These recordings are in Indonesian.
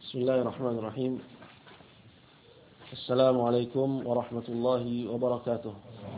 Bismillahirrahmanirrahim. Assalamualaikum warahmatullahi wabarakatuh.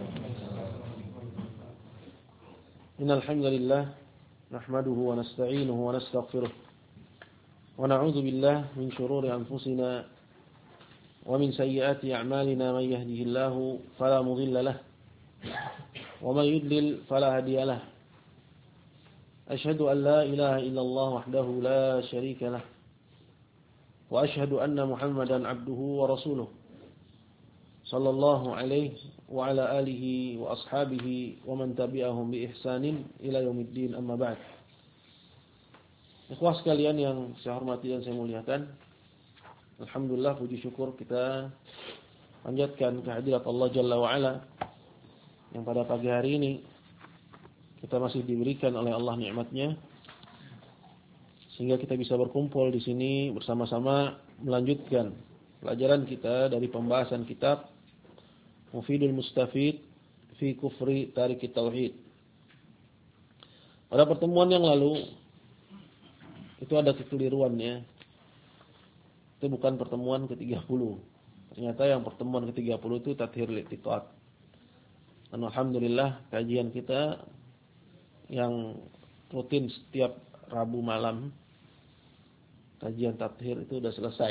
Innal hamdalillah nahmaduhu wa nasta'inuhu wa nastaghfiruh. Wa na'udzu billahi min shururi anfusina wa min sayyiati a'malina man yahdihillahu fala mudilla lahu wa man yudlil fala hadiya lahu. Asyhadu an la ilaha illallah wahdahu la syarika lahu. Wa asyhadu anna Muhammadan abduhu wa rasuluh. Sallallahu alaihi wa ala alihi wa ashabihi wa man tabi'ahum bi ihsanin ila yaumiddin, amma ba'd. Ikhwah sekalian yang saya hormati dan saya muliakan, alhamdulillah, puji syukur kita panjatkan kehadirat Allah Jalla wa Ala yang pada pagi hari ini kita masih diberikan oleh Allah nikmatnya sehingga kita bisa berkumpul di sini bersama-sama melanjutkan pelajaran kita dari pembahasan kitab Mufidul Mustafid fi Kufri Tarikit Tauhid. Pada pertemuan yang lalu itu ada kekeliruannya. Itu bukan pertemuan ke-30. Ternyata yang pertemuan ke-30 itu tathhir li'tiqad. Dan alhamdulillah kajian kita yang rutin setiap Rabu malam, kajian tathhir itu sudah selesai.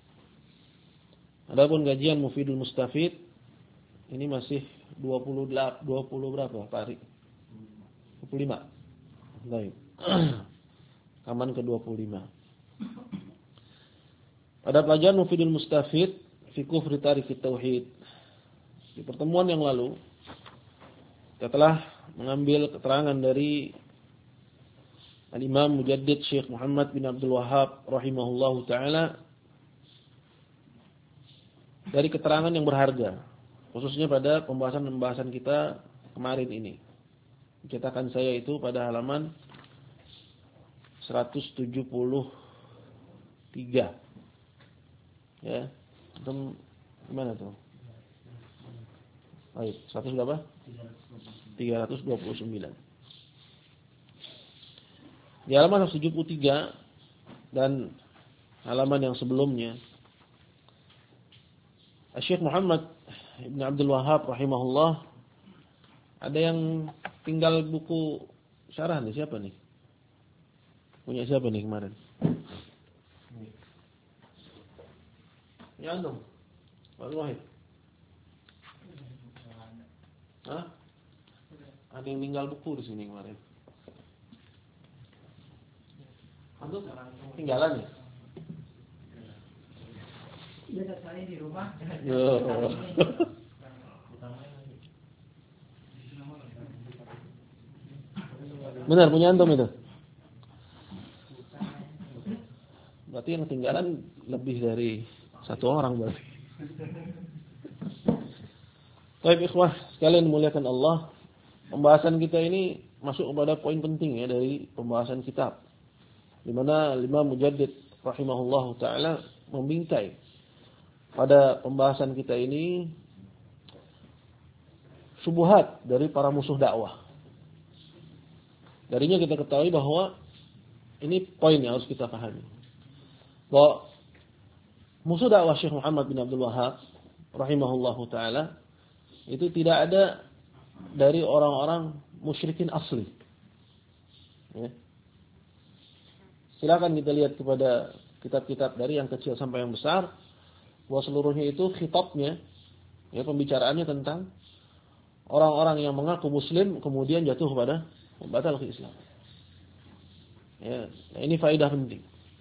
Adapun kajian Mufidul Mustafid ini masih 20 berapa Pak Ari? 25. Baik. Kaman ke-25. Pada pelajaran Mufidul Mustafid fi Kufri Tarikit Tauhid, di pertemuan yang lalu kita telah mengambil keterangan dari Al-Imam Mujaddid Syekh Muhammad bin Abdul Wahhab rahimahullahu ta'ala dari keterangan yang berharga, khususnya pada pembahasan kita kemarin ini. Cetakan saya itu pada halaman 173. Ya. Itu gimana tuh? Baik, 100 berapa? 329. Di halaman 173 dan halaman yang sebelumnya, Syekh Muhammad bin Abdul Wahhab rahimahullah ada yang tinggal buku syarah nih, siapa nih? Punya siapa nih kemarin? Ya antum. Pak Wahid. Hah? Ada yang tinggal buku di sini kemarin. Antum tinggalan ya? Biasa saya di rumah. Benar, punya antum itu? Berarti yang tinggalan lebih dari satu orang berarti. Baik ikhwah sekalian dimuliakan Allah, pembahasan kita ini masuk kepada poin penting ya dari pembahasan kitab, di mana Imam Mujaddid rahimahullahu taala membingkai pada pembahasan kita ini syubhat dari para musuh dakwah. Darinya kita ketahui bahwa ini poin yang harus kita pahami. Bahwa musuh dakwah Syekh Muhammad bin Abdul Wahhab rahimahullahu taala itu tidak ada dari orang-orang musyrikin asli. Ya. Silakan kita lihat kepada kitab-kitab dari yang kecil sampai yang besar, bahwa seluruhnya itu khitabnya, ya, pembicaraannya tentang orang-orang yang mengaku muslim kemudian jatuh kepada batal ke Islam. Ya, nah ini faedah penting.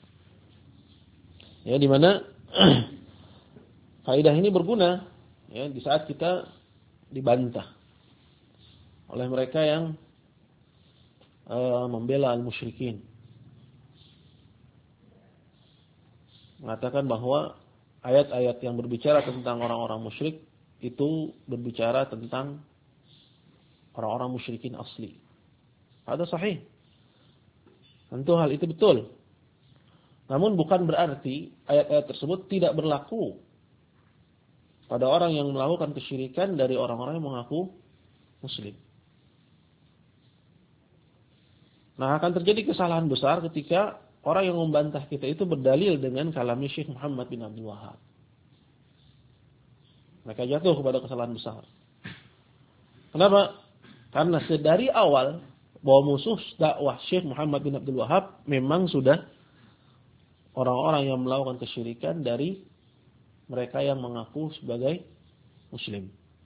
Ya, di mana faedah ini berguna ya di saat kita dibantah oleh mereka yang membela al-musyrikin. Mengatakan bahwa ayat-ayat yang berbicara tentang orang-orang musyrik itu berbicara tentang orang-orang musyrikin asli. Ada sahih. Tentu hal itu betul. Namun bukan berarti ayat-ayat tersebut tidak berlaku pada orang yang melakukan kesyirikan dari orang-orang yang mengaku muslim. Nah, akan terjadi kesalahan besar ketika orang yang membantah kita itu berdalil dengan kalamnya Syekh Muhammad bin Abdul Wahhab. Mereka jatuh kepada kesalahan besar. Kenapa? Karena sedari awal bahwa musuh dakwah Syekh Muhammad bin Abdul Wahhab memang sudah orang-orang yang melakukan kesyirikan dari mereka yang mengaku sebagai Muslim.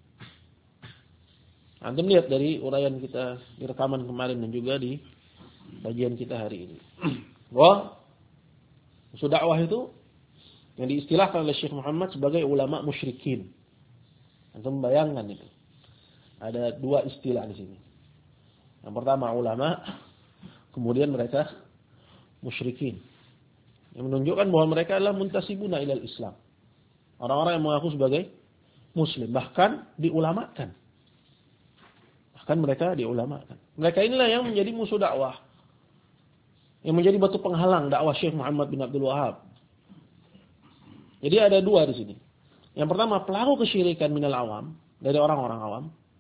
Antum lihat dari uraian kita di rekaman kemarin dan juga di kajian kita hari ini. Bahwa musuh dakwah itu yang diistilahkan oleh Syekh Muhammad sebagai ulama musyrikin. Antum bayangkan itu. Ada dua istilah di sini. Yang pertama ulama, kemudian mereka musyrikin. Yang menunjukkan bahwa mereka adalah muntasibuna ilal Islam. Orang-orang yang mengaku sebagai Muslim, bahkan diulamakan. Bahkan mereka diulamakan. Mereka inilah yang menjadi musuh dakwah. Yang menjadi batu penghalang dakwah Syekh Muhammad bin Abdul Wahhab. Jadi ada dua di sini. Yang pertama pelaku kesyirikan minal awam, dari orang-orang awam.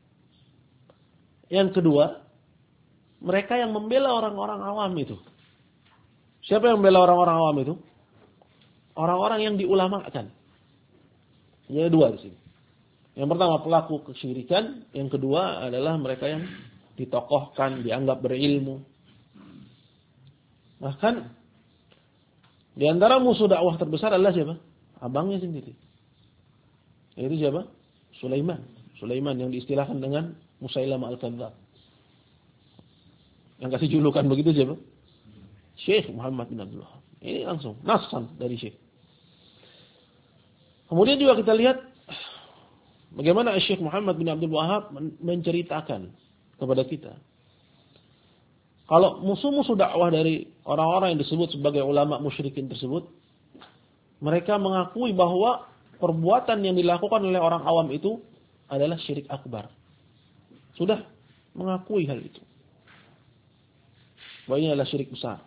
Yang kedua, mereka yang membela orang-orang awam itu. Siapa yang membela orang-orang awam itu? Orang-orang yang diulamakan. Jadi dua di sini. Yang pertama pelaku kesyirikan, yang kedua adalah mereka yang ditokohkan, dianggap berilmu. Bahkan di antara musuh dakwah terbesar adalah siapa? Abangnya sendiri. Yaitu siapa? Sulaiman. Sulaiman yang diistilahkan dengan Musailamah al-Kadzdzab. Yang kasih julukan begitu siapa? Syekh Muhammad bin Abdul Wahhab. Ini langsung nasan dari Syekh. Kemudian juga kita lihat bagaimana Syekh Muhammad bin Abdul Wahhab menceritakan kepada kita. Kalau musuh-musuh dakwah dari orang-orang yang disebut sebagai ulama musyrikin tersebut, mereka mengakui bahwa perbuatan yang dilakukan oleh orang awam itu adalah syirik akbar. Sudah mengakui hal itu. Bahwa ini adalah syirik besar.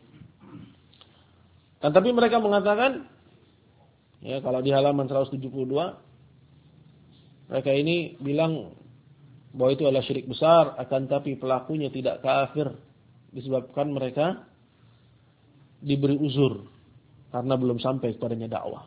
Dan tapi mereka mengatakan, ya kalau di halaman 172, mereka ini bilang bahwa itu adalah syirik besar, akan tapi pelakunya tidak kafir. Disebabkan mereka diberi uzur karena belum sampai kepadanya dakwah.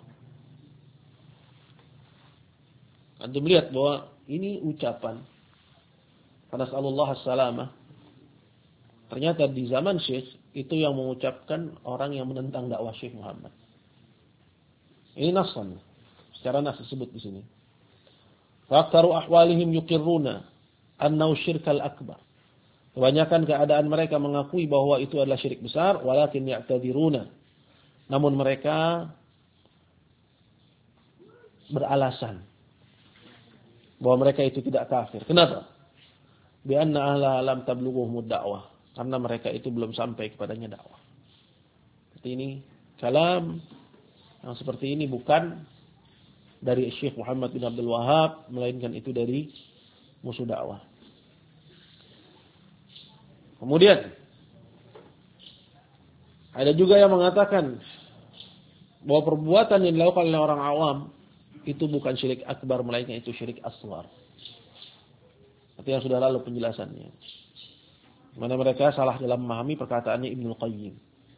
Anda melihat bahwa ini ucapan nasallallahu as-salamah. Ternyata di zaman Syekh itu yang mengucapkan orang yang menentang dakwah Syekh Muhammad. Ini nasan, secara nas disebut di sini. Faktaru ahwalihim yuqirruna annahu syirkal akbar. Kebanyakan keadaan mereka mengakui bahwa itu adalah syirik besar, walakin ya'tadiruna. Namun mereka beralasan bahwa mereka itu tidak kafir. Kenapa? Bi'anna ahla lam tablughuhumud da'wah. Karena mereka itu belum sampai kepadanya dakwah. Seperti ini kalam yang seperti ini bukan dari Syekh Muhammad bin Abdul Wahhab, melainkan itu dari musuh dakwah. Kemudian ada juga yang mengatakan bahwa perbuatan yang dilakukan oleh orang awam itu bukan syirik akbar, melainkan itu syirik asghar. Itu yang sudah lalu penjelasannya. Mana mereka salah dalam memahami perkataannya Ibnul Qayyim.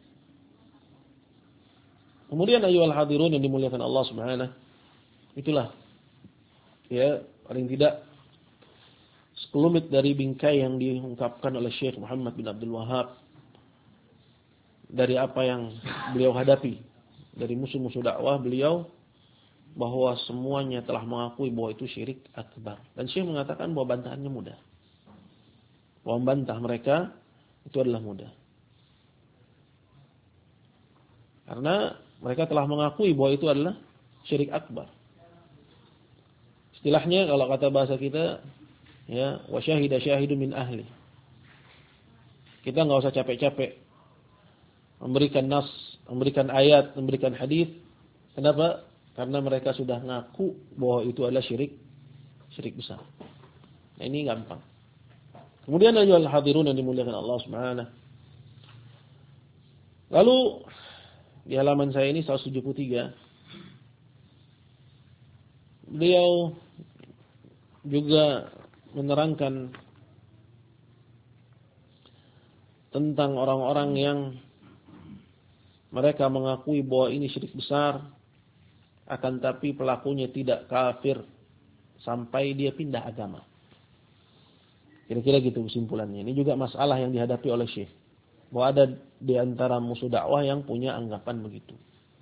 Kemudian ayyuhal hadirun yang dimuliakan Allah Subhanahu, itulah ya paling tidak sekelumit dari bingkai yang diungkapkan oleh Syekh Muhammad bin Abdul Wahhab dari apa yang beliau hadapi dari musuh-musuh dakwah beliau, bahwa semuanya telah mengakui bahwa itu syirik akbar. Dan Syekh mengatakan bahwa bantahannya mudah. Bahwa membantah mereka itu adalah mudah. Karena mereka telah mengakui bahwa itu adalah syirik akbar. Istilahnya kalau kata bahasa kita, ya, wa syahida syahidun min ahli. Kita enggak usah capek-capek memberikan nas, memberikan ayat, memberikan hadis. Kenapa? Karena mereka sudah ngaku bahwa itu adalah syirik besar. Nah, ini gampang. Kemudian ayyuhal hadirun yang dimuliakan Allah Subhanahu. Lalu di halaman saya ini 173 beliau juga menerangkan tentang orang-orang yang mereka mengakui bahwa ini syirik besar, akan tapi pelakunya tidak kafir sampai dia pindah agama. Kira-kira gitu kesimpulannya. Ini juga masalah yang dihadapi oleh Syekh. Bahwa ada di antara musuh dakwah yang punya anggapan begitu.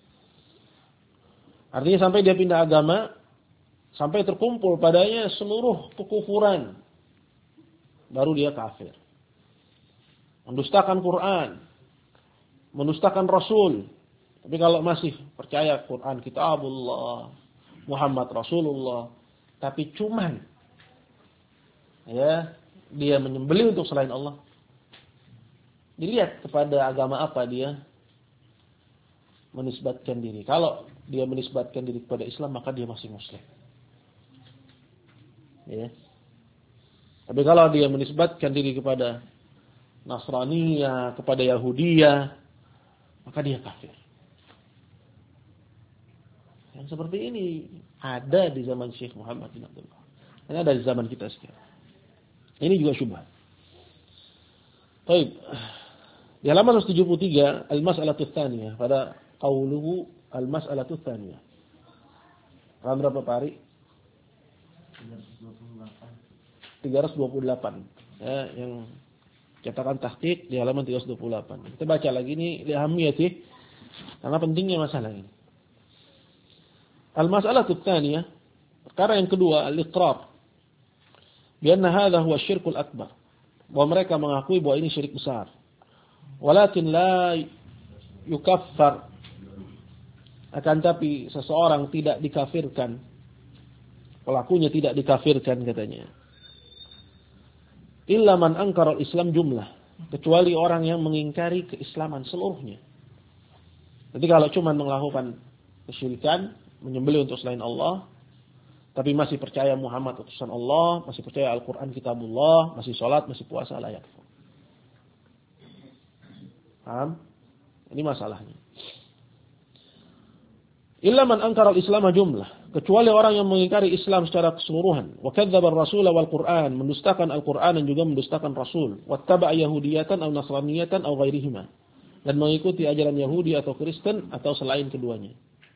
Artinya sampai dia pindah agama, sampai terkumpul padanya seluruh kekufuran, baru dia kafir. Mendustakan Quran, mendustakan Rasul. Tapi kalau masih percaya Quran, kitabullah, Muhammad Rasulullah, tapi cuman ya dia menyembelih untuk selain Allah, dilihat kepada agama apa dia menisbatkan diri. Kalau dia menisbatkan diri kepada Islam, maka dia masih Muslim. Ya. Tapi kalau dia menisbatkan diri kepada Nasraniyah, kepada Yahudiyah, maka dia kafir. Yang seperti ini ada di zaman Syekh Muhammad bin Abdullah. Ini ada di zaman kita sekarang. Ini juga syubhat. Baik. Di halaman 173, al-mas'alatu tsaniyah, pada qauluhu al-mas'alatu tsaniyah. Halaman berapa, Pak Ari? 328. Ya, yang cetakan tahqiq di halaman 328. Kita baca lagi ini lihamiyah sih. Karena pentingnya masalah ini. Al-mas'alatu tsaniyah, perkara yang kedua, al-iqrar. Bi anna hadha huwa syirkul akbar. Bahwa mereka mengakui bahwa ini syirik besar. Walakin la yukaffar. Akan tapi seseorang tidak dikafirkan. Pelakunya tidak dikafirkan katanya. Illa man ankara al-Islam jumlah. Kecuali orang yang mengingkari keislaman seluruhnya. Jadi kalau cuma melakukan kesyirikan, menyembelih untuk selain Allah, tapi masih percaya Muhammad utusan Allah, masih percaya Al-Quran kitabullah, masih sholat, masih puasa, layak. Paham? Ini masalahnya. Illa man ankara al-Islam jumlah. Kecuali orang yang mengingkari Islam secara keseluruhan. Wa kadzdzaba ar-rasul wal Qur'an, mendustakan Al-Qur'an dan juga mendustakan Rasul. Wattaba'a yahudiyatan aw nasraniyatan aw ghairihima. Dan mengikuti ajaran Yahudi atau Kristen atau selain keduanya.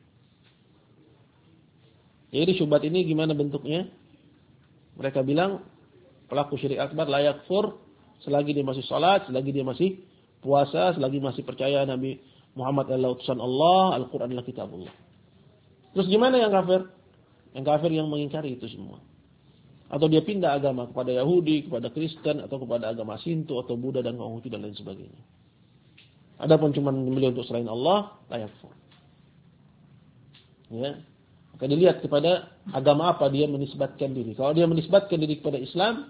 Jadi syubhat ini gimana bentuknya? Mereka bilang pelaku syirik akbar layak kufur selagi dia masih salat, selagi dia masih puasa, selagi masih percaya Nabi Muhammad adalah utusan Allah, Al-Qur'an adalah kitabullah. Terus gimana yang kafir? Yang kafir yang mengingkari itu semua. Atau dia pindah agama kepada Yahudi, kepada Kristen, atau kepada agama Sinto, atau Buddha, dan Konghucu, dan lain sebagainya. Adapun cuma menyembelih untuk selain Allah, layak kufur. Ya. Maka dilihat kepada agama apa dia menisbatkan diri. Kalau dia menisbatkan diri kepada Islam,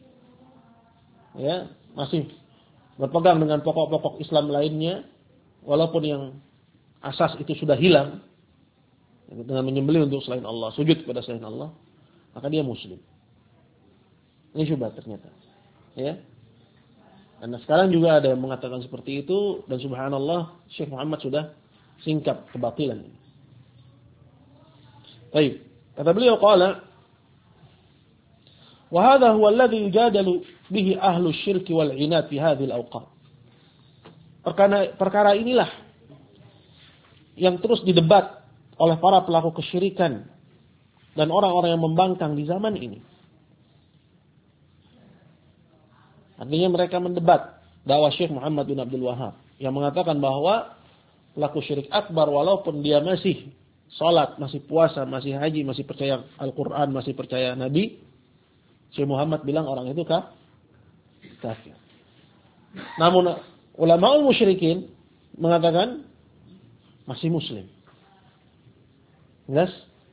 ya, masih berpegang dengan pokok-pokok Islam lainnya, walaupun yang asas itu sudah hilang, dengan menyembelih untuk selain Allah, sujud kepada selain Allah, maka dia muslim. Ini syubhat ternyata. Ya. Karena sekarang juga ada yang mengatakan seperti itu, dan subhanallah Syekh Muhammad sudah singkap kebatilan ini. Baik. Kata beliau qala wa hadha huwa alladhi yujadalu bihi ahlu syirki wal 'inad fi hadhihi al-awqat. Perkara inilah yang terus didebat oleh para pelaku kesyirikan dan orang-orang yang membangkang di zaman ini. Artinya mereka mendebat dakwah Syekh Muhammad bin Abdul Wahhab yang mengatakan bahwa pelaku syirik akbar walaupun dia masih salat, masih puasa, masih haji, masih percaya Al-Quran, masih percaya Nabi, Syekh Muhammad bilang orang itu kafir. Namun ulama musyrikin mengatakan masih muslim. Jelas?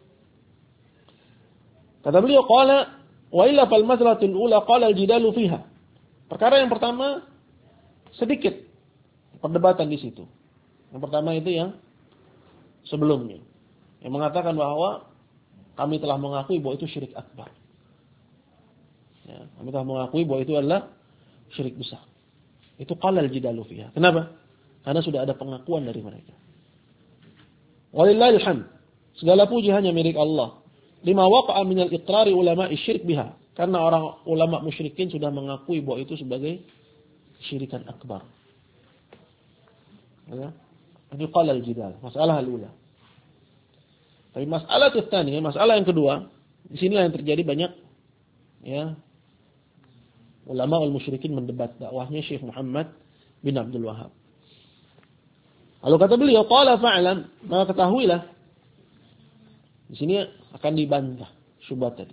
Kata beliau qala wa illa fal mas'alatul ula qala al-jidalu fiha. Perkara yang pertama sedikit perdebatan di situ. Yang pertama itu yang sebelumnya. Yang mengatakan bahwa kami telah mengakui bahwa itu syirik akbar. Ya, kami telah mengakui bahwa itu adalah syirik besar. Itu qalal jidalu fiha. Kenapa? Karena sudah ada pengakuan dari mereka. Walillahil hamd. Segala puji hanya milik Allah. Lima waqa'a minal iqrari ulama'i syirik biha. Karena orang ulama musyrikin sudah mengakui bahwa itu sebagai syirikan akbar. Ya. Ini qala al-jidal, masalah al-ula. Tapi masalah tsaniyah, masalah yang kedua, di sinilah yang terjadi banyak ya ulama al-musyrikin mendebat dakwahnya Syekh Muhammad bin Abdul Wahhab. Lalu kata beliau, qala fa'lam, maka ketahuilah. Di sini akan dibantah syubhat tadi.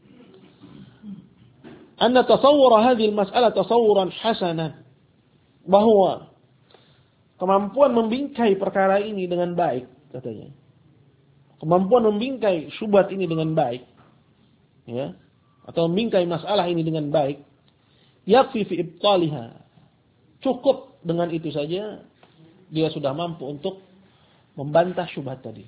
Anna tasawwur hadhihi al-mas'alah tasawwuran hasanan. Bahwa kemampuan membingkai perkara ini dengan baik, katanya. Kemampuan membingkai syubhat ini dengan baik, ya, atau membingkai masalah ini dengan baik, yakfi fi ibtaliha. Cukup dengan itu saja dia sudah mampu untuk membantah syubhat tadi.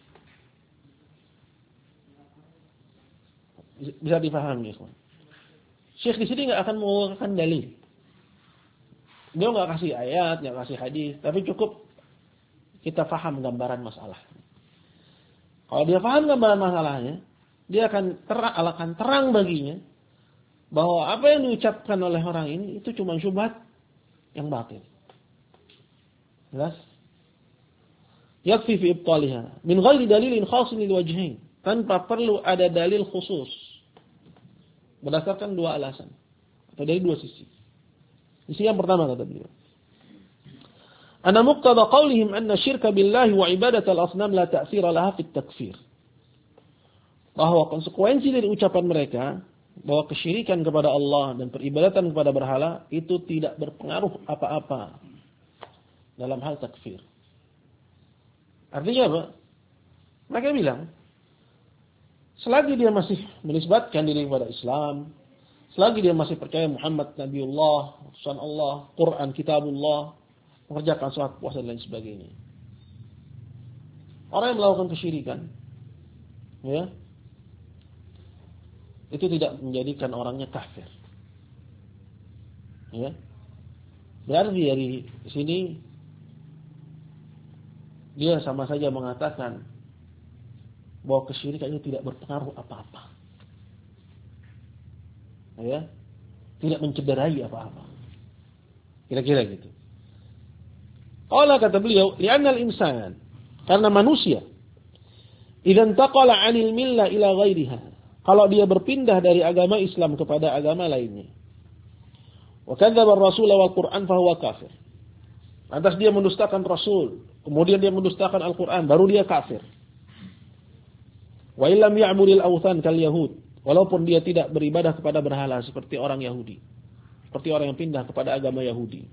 Bisa difahami, ya, Syekh di sini enggak akan mengeluarkan dalil. Dia enggak kasih ayat, enggak kasih hadis, tapi cukup kita paham gambaran masalah. Kalau dia paham gambaran masalahnya, dia akan terang baginya bahwa apa yang diucapkan oleh orang ini itu cuma syubhat yang batil. Jelas? Yakfi fi ibtaliha min ghairi dalilin khasin lil wajhain, tanpa perlu ada dalil khusus. Berdasarkan dua alasan atau dari dua sisi. Sisi yang pertama kata beliau, anna muqtada qaulihim anna syirka billahi wa ibadat al-asnam la ta'thira laha fi at-takfir. Bahwa konsekuensi dari ucapan mereka bahwa kesyirikan kepada Allah dan peribadatan kepada berhala itu tidak berpengaruh apa-apa dalam hal takfir. Artinya apa? Mereka bilang, selagi dia masih menisbatkan diri kepada Islam, selagi dia masih percaya Muhammad Nabiullah, utusan Allah, Quran, Kitabullah, mengerjakan sholat, puasa dan lain sebagainya. Orang yang melakukan kesyirikan, ya, itu tidak menjadikan orangnya kafir. Ya. Berarti dari sini dia sama saja mengatakan bahwa kesyirikan itu tidak berpengaruh apa-apa. Ya. Tidak mencederai apa-apa. Kira-kira gitu. Qala kata beliau, li'anna al-insan, karena manusia, idza intaqala 'anil millah ila ghairiha, kalau dia berpindah dari agama Islam kepada agama lainnya, wa kadzdzaba ar-rasul wal Qur'an fa huwa kafir. Lantas dia mendustakan Rasul, kemudian dia mendustakan Al-Qur'an, baru dia kafir. Wa illam ya'budil awthan kal yahud, walaupun dia tidak beribadah kepada berhala seperti orang Yahudi, seperti orang yang pindah kepada agama Yahudi.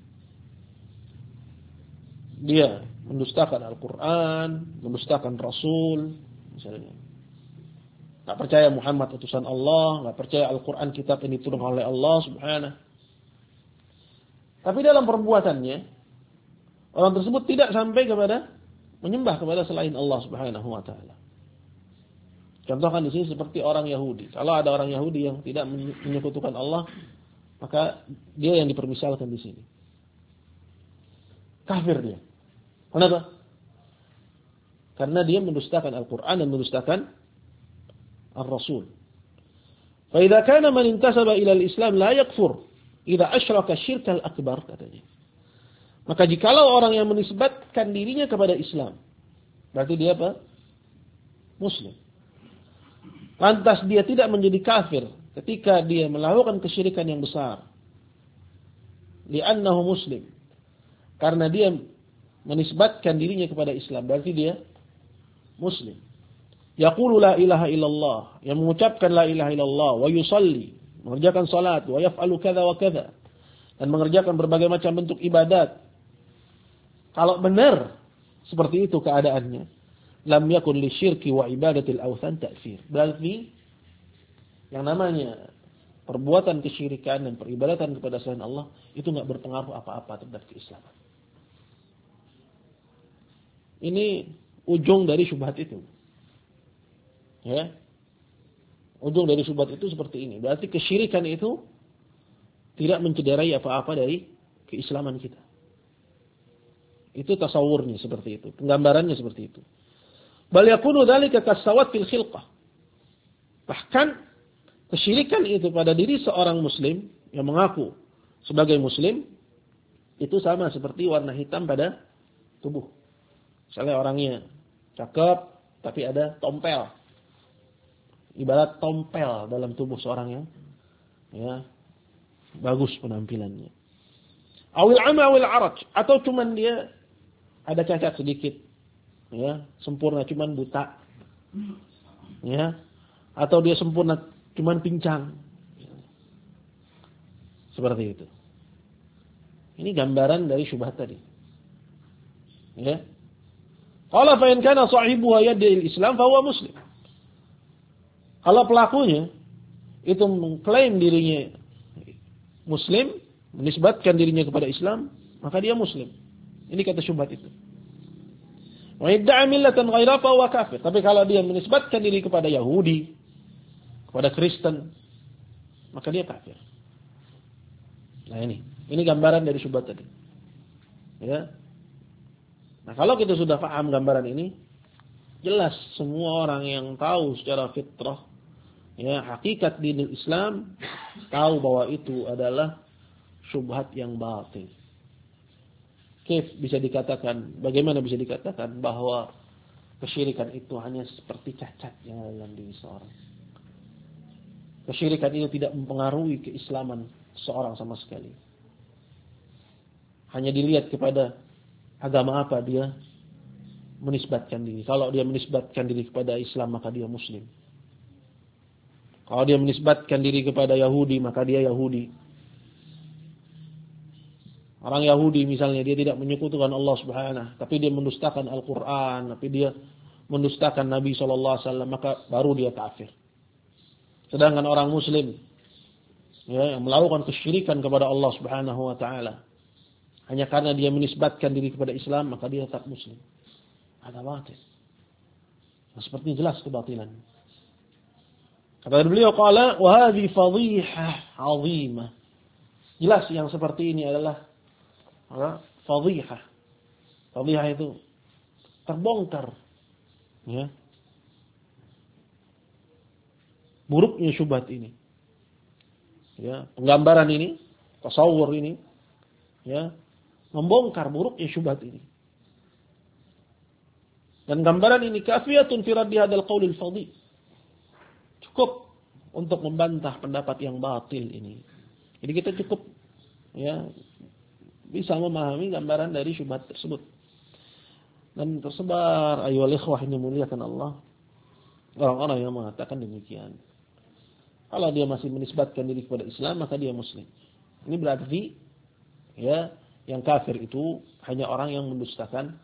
Dia mendustakan Al-Quran, mendustakan Rasul, misalnya. Tak percaya Muhammad utusan Allah, tak percaya Al-Quran kitab yang diturunkan oleh Allah Subhanahu. Tapi dalam perbuatannya, orang tersebut tidak sampai kepada menyembah kepada selain Allah Subhanahu wa taala. Contohkan di sini seperti orang Yahudi. Kalau ada orang Yahudi yang tidak menyekutukan Allah, maka dia yang dipermisalkan di sini. Kafir dia. Kenapa? Karena dia mendustakan Al-Quran dan mendustakan Ar-Rasul. فَإِذَا كَانَ مَنْ انْتَسَبَ إِلَى الْإِسْلَامِ لَا يَكْفُرُ إِذَا أَشْرَكَ الشِّرْكَ الْأَكْبَرِ, katanya. Maka jikalau orang yang menisbatkan dirinya kepada Islam, berarti dia apa? Muslim. Lantas dia tidak menjadi kafir ketika dia melakukan kesyirikan yang besar. Li'annahu muslim. Karena dia menisbatkan dirinya kepada Islam, berarti dia muslim. Yaqulu la ilaha illallah, yang mengucapkan la ilaha illallah, wa yusalli, mengerjakan salat, wa yaf'alu kadza wa kadza, dan mengerjakan berbagai macam bentuk ibadat. Kalau benar seperti itu keadaannya, lam yakun lisyirki wa ibadatil awthan ta'thir. Berarti yang namanya perbuatan kesyirikan dan peribadatan kepada selain Allah itu enggak berpengaruh apa-apa terhadap keislaman. Ini ujung dari syubhat itu. Ya. Ujung dari syubhat itu seperti ini. Berarti kesyirikan itu tidak mencederai apa-apa dari keislaman kita. Itu tasawurnya seperti itu. Penggambarannya seperti itu. Bal yakunu dzalika kasawat fil khilqah. Bahkan kesyirikan itu pada diri seorang muslim yang mengaku sebagai muslim itu sama seperti warna hitam pada tubuh. Misalnya orangnya cakep tapi ada tompel. Ibarat tompel dalam tubuh seorang yang bagus penampilannya. Awil ama awil araj, atau cuman dia ada cacat sedikit. Sempurna cuman buta. Atau dia sempurna cuman pincang. Seperti itu. Ini gambaran dari syubhat tadi. Qala fa in kana sahibuha yad'i al-islam fa huwa muslim. Kalau pelakunya itu mengklaim dirinya muslim, menisbatkan dirinya kepada Islam, maka dia muslim. Ini kata syubhat itu. Wa idda'a millatan ghaira fa huwa kafir. Tapi kalau dia menisbatkan diri kepada Yahudi, kepada Kristen, maka dia kafir. Nah ini gambaran dari syubhat tadi. Nah, kalau kita sudah paham gambaran ini, jelas semua orang yang tahu secara fitrah hakikat dinul Islam, tahu bahwa itu adalah syubhat yang batil. Bagaimana bisa dikatakan bahwa kesyirikan itu hanya seperti cacat yang ada dalam diri seorang. Kesyirikan itu tidak mempengaruhi keislaman seorang sama sekali. Hanya dilihat kepada agama apa dia menisbatkan diri. Kalau dia menisbatkan diri kepada Islam, maka dia muslim. Kalau dia menisbatkan diri kepada Yahudi, maka dia Yahudi. Orang Yahudi misalnya, dia tidak menyekutukan Allah Subhanahu, tapi dia mendustakan Al-Quran, tapi dia mendustakan Nabi SAW, maka baru dia kafir. Sedangkan orang Muslim yang melakukan kesyirikan kepada Allah Subhanahu wa Ta'ala, hanya karena dia menisbatkan diri kepada Islam, maka dia tetap Muslim. Ada batil. Nah, seperti jelas kebatilan. Kata beliau, qala wa hadhi fadhihah 'azimah. Jelas yang seperti ini adalah fadhihah. Fadhihah itu terbongkar. Buruknya syubhat ini. Penggambaran ini, tasawur ini, membongkar buruknya syubhat ini. Dan gambaran ini kafiyatun fi raddi hadzal qaul al-fadhi. Cukup untuk membantah pendapat yang batil ini. Jadi kita cukup bisa memahami gambaran dari syubhat tersebut. Dan tersebar ayyuhal ikhwah ini muliakan Allah, orang-orang yang mengatakan demikian. Kalau dia masih menisbatkan diri kepada Islam, maka dia muslim. Ini berarti yang kafir itu hanya orang yang mendustakan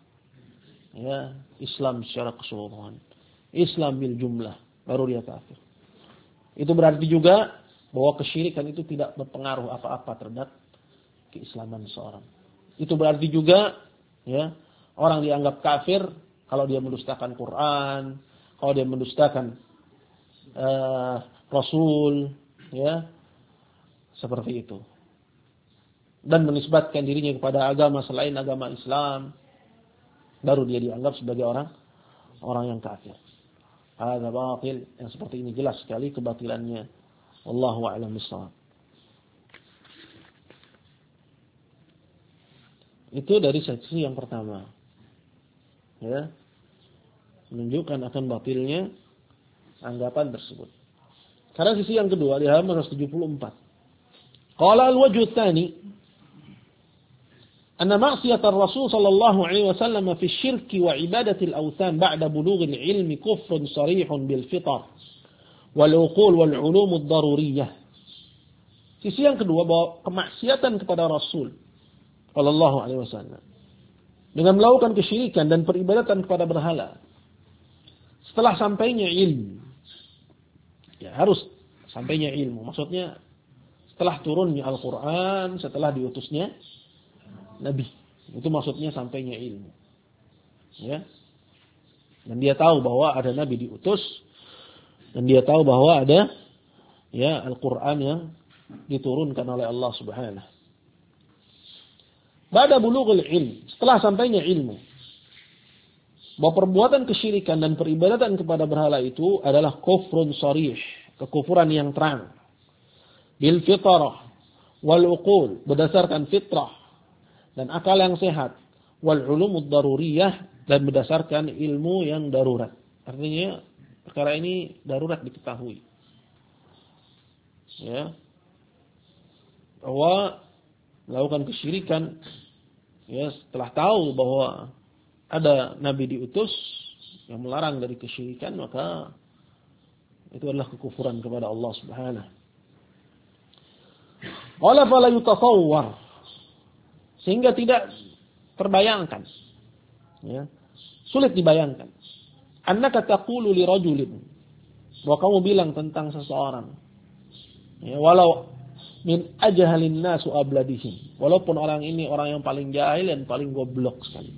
Islam secara keseluruhan. Islam bil jumlah, baru dia kafir. Itu berarti juga bahwa kesyirikan itu tidak berpengaruh apa-apa terhadap keislaman seorang. Itu berarti juga orang dianggap kafir kalau dia mendustakan Quran, kalau dia mendustakan Rasul, seperti itu. Dan menisbatkan dirinya kepada agama selain agama Islam, baru dia dianggap sebagai orang yang kafir. Hadza batil, yang seperti ini jelas sekali kebatilannya. Wallahu a'lam bishawab. Itu dari sisi yang pertama. Menunjukkan akan batilnya anggapan tersebut. Karena sisi yang kedua di halaman 174. Qala al-wajhu tsani أن معصية الرسول صلى الله عليه وسلم في الشرك وعبادة الأوثان بعد بلوغ العلم كفر صريح بالفطر والعقول والعلوم الضرورية. Sisi yang kedua, bahwa kemaksiatan kepada Rasul sallallahu alaihi wasallam dengan melakukan kesyirikan dan peribadatan kepada berhala setelah sampainya ilmu. Harus sampainya ilmu. Maksudnya setelah turunnya Al-Qur'an, setelah diutusnya Nabi. Itu maksudnya sampainya ilmu. Dan dia tahu bahwa ada Nabi diutus. Dan dia tahu bahwa ada Al-Quran yang diturunkan oleh Allah Subhanahu. Ba'da bulughul ilm, setelah sampainya ilmu, bahwa perbuatan kesyirikan dan peribadatan kepada berhala itu adalah kufrun sharih, kekufuran yang terang. Bil fitrah wal uqul, berdasarkan fitrah dan akal yang sehat, wal ulumud daruriyah, dan berdasarkan ilmu yang darurat. Artinya perkara ini darurat diketahui. Ya. Bahwa melakukan kesyirikan, ya, setelah tahu bahwa ada nabi diutus yang melarang dari kesyirikan, maka itu adalah kekufuran kepada Allah Subhanahu. Qala fala yutasawwar, sehingga tidak terbayangkan, ya, sulit dibayangkan. Annaka taqulu li rajulin, bahwa kamu bilang tentang seseorang, ya, walau min ajhalin nas wa abladihim, walaupun orang ini orang yang paling jahil dan paling goblok sekali.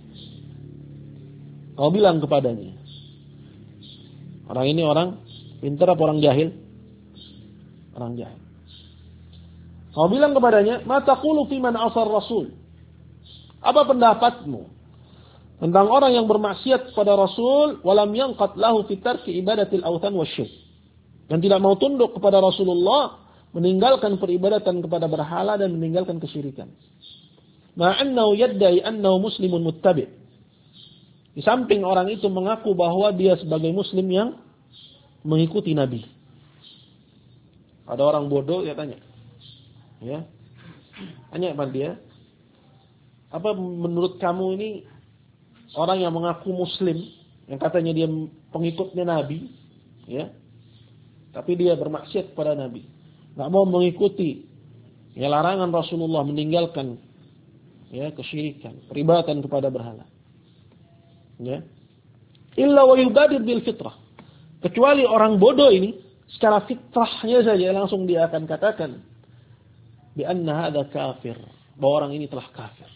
Kau bilang kepadanya, orang ini orang pintar apa orang jahil? Orang jahil. Kau bilang kepadanya, ma taqulu fi man asar rasul? Apa pendapatmu tentang orang yang bermaksiat kepada Rasul, walam yanqat lahu fi tarki ibadatil awthan wasyirk, dan tidak mau tunduk kepada Rasulullah, meninggalkan peribadatan kepada berhala dan meninggalkan kesyirikan. Ma'annahu yadda'i annahu muslimun muttabi'. Di samping orang itu mengaku bahwa dia sebagai muslim yang mengikuti Nabi. Ada orang bodoh, dia tanya. Ya. Tanya pada dia, apa menurut kamu ini orang yang mengaku muslim, yang katanya dia pengikutnya Nabi, ya, tapi dia bermaksiat kepada Nabi, nggak mau mengikuti, ya, larangan Rasulullah, meninggalkan, ya, kesyirikan, peribadatan kepada berhala, ya, illa wa yubadir bil fitrah, kecuali orang bodoh ini secara fitrahnya saja langsung dia akan katakan bi anna hadza kafir, bahwa orang ini telah kafir.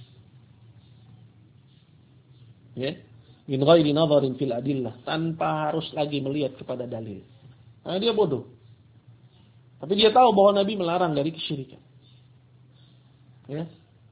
Ya, min ghairi nadharin fil adillah, tanpa harus lagi melihat kepada dalil. Nah, dia bodoh. Tapi dia tahu bahwa Nabi melarang dari kesyirikan. Ya.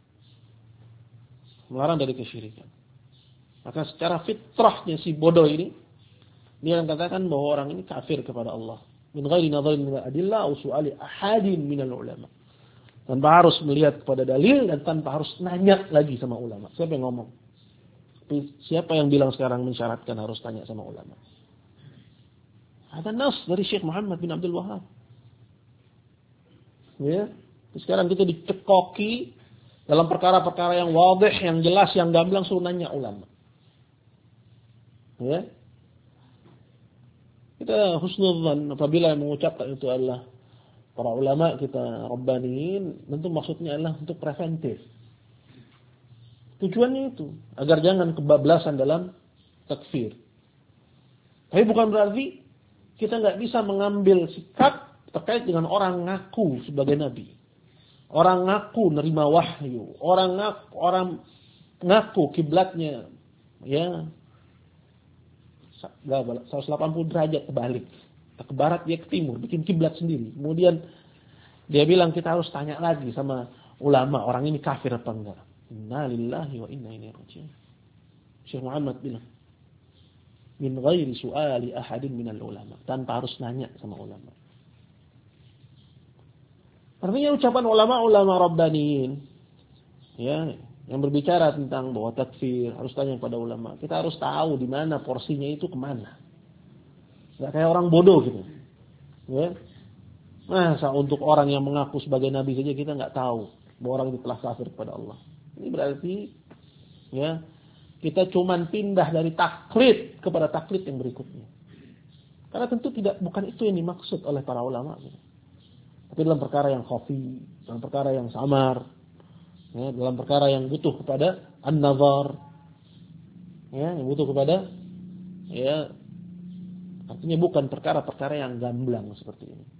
Melarang dari kesyirikan. Maka secara fitrahnya si bodoh ini, dia akan katakan bahwa orang ini kafir kepada Allah. Min ghairi nadharin fil adillah aw su'ali ahadin minal ulama. Tanpa harus melihat kepada dalil dan tanpa harus nanya lagi sama ulama. Siapa yang ngomong? Siapa yang bilang sekarang mensyaratkan harus tanya sama ulama? Ada nas dari Syekh Muhammad bin Abdul Wahhab. Ya, sekarang kita dicekoki dalam perkara-perkara yang wadih, yang jelas, yang gamblang, suruh nanya ulama. Ya, kita husnudzan apabila yang mengucapkan itu adalah para ulama kita rabbaniin, tentu maksudnya adalah untuk preventif. Tujuannya itu agar jangan kebablasan dalam takfir. Tapi bukan berarti kita nggak bisa mengambil sikap terkait dengan orang ngaku sebagai nabi, orang ngaku nerima wahyu, orang ngaku kiblatnya, ya, 180 derajat kebalik, ke barat dia ke timur, bikin kiblat sendiri. Kemudian dia bilang kita harus tanya lagi sama ulama, orang ini kafir apa enggak. Inna lillahi wa inna ilaihi raji'un. Syekh Muhammad bilang, min ghairi su'ali ahadin minal ulama, tanpa harus nanya sama ulama. Artinya ucapan ulama-ulama rabbaniin, ya, yang berbicara tentang bahwa takfir harus tanya kepada ulama. Kita harus tahu di mana porsinya itu kemana. Enggak kayak orang bodoh gitu. Ya. Masa untuk orang yang mengaku sebagai nabi saja kita enggak tahu bahwa orang itu telah kafir kepada Allah. Ini berarti, ya, kita cuman pindah dari taklid kepada taklid yang berikutnya. Karena tentu bukan itu yang dimaksud oleh para ulama. Tapi dalam perkara yang khafi, dalam perkara yang samar, ya, dalam perkara yang butuh kepada an-nazar, ya, yang butuh kepada, ya, artinya bukan perkara-perkara yang gamblang seperti ini.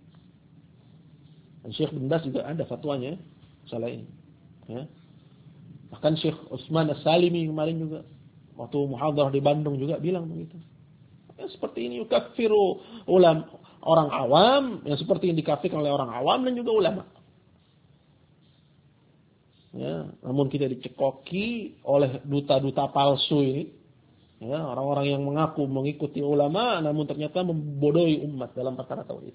Dan Syekh bin Baz juga ada fatwanya masalah ini, ya. Bahkan Syekh Utsman As-Salimi kemarin juga waktu muhadharah di Bandung juga bilang begitu. Ya, seperti ini yukaffiru orang awam, yang seperti yang dikafirkan oleh orang awam dan juga ulama. Ya, namun kita dicekoki oleh duta-duta palsu ini, ya, orang-orang yang mengaku mengikuti ulama namun ternyata membodohi umat dalam perkara tauhid.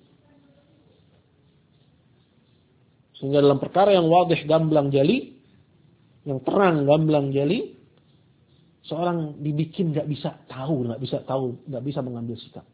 Sehingga dalam perkara yang wadih gamblang jali, yang terang gamblang jali, seorang dibikin nggak bisa mengambil sikap.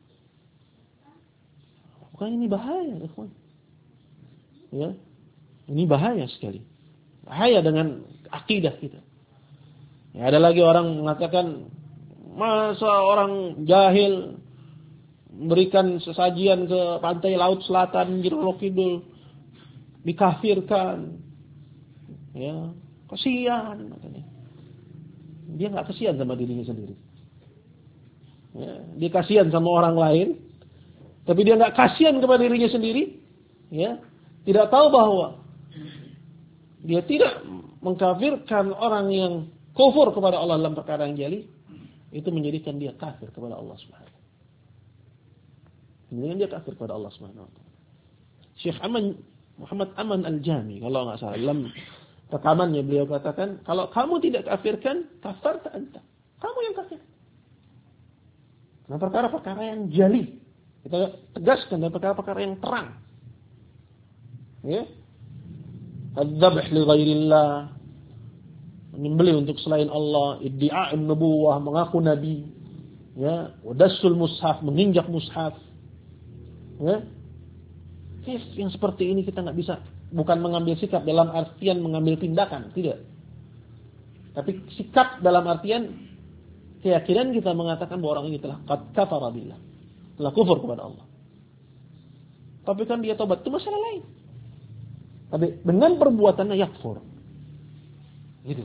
Bukan ini bahaya, ikhwan. Ya, ini bahaya sekali. Bahaya dengan akidah kita. Ya, ada lagi orang mengatakan, masa orang jahil memberikan sesajian ke pantai laut selatan Jero Kidul dikafirkan. Ya, kasihan katanya. Dia nggak kasihan sama dirinya sendiri. Ya, dia kasihan sama orang lain, tapi dia nggak kasihan kepada dirinya sendiri. Ya, tidak tahu bahwa dia tidak mengkafirkan orang yang kufur kepada Allah dalam perkara yang jali, itu menjadikan dia kafir kepada Allah Subhanahu. Menjadikan dia kafir kepada Allah Subhanahu. Syekh Muhammad Aman Al-Jami, kalau nggak salah, dalam rekamannya beliau katakan, kalau kamu tidak kafirkan, kafarta anta. Kamu yang kafir. Nah, perkara-perkara yang jali, kita tegaskan, dan perkara-perkara yang terang. Ya, adzabh li ghairillah, menyembelih untuk selain Allah, iddi'a'un nubuwah, mengaku nabi, ya, wadassul mushaf, menginjak mushaf. Ya. Yang seperti ini kita nggak bisa, bukan mengambil sikap dalam artian mengambil tindakan, tidak. Tapi sikap dalam artian keyakinan kita mengatakan bahwa orang ini telah kafara billah, telah kufur kepada Allah. Tapi kan dia tobat, itu masalah lain. Tapi dengan perbuatannya yakfur. Gitu.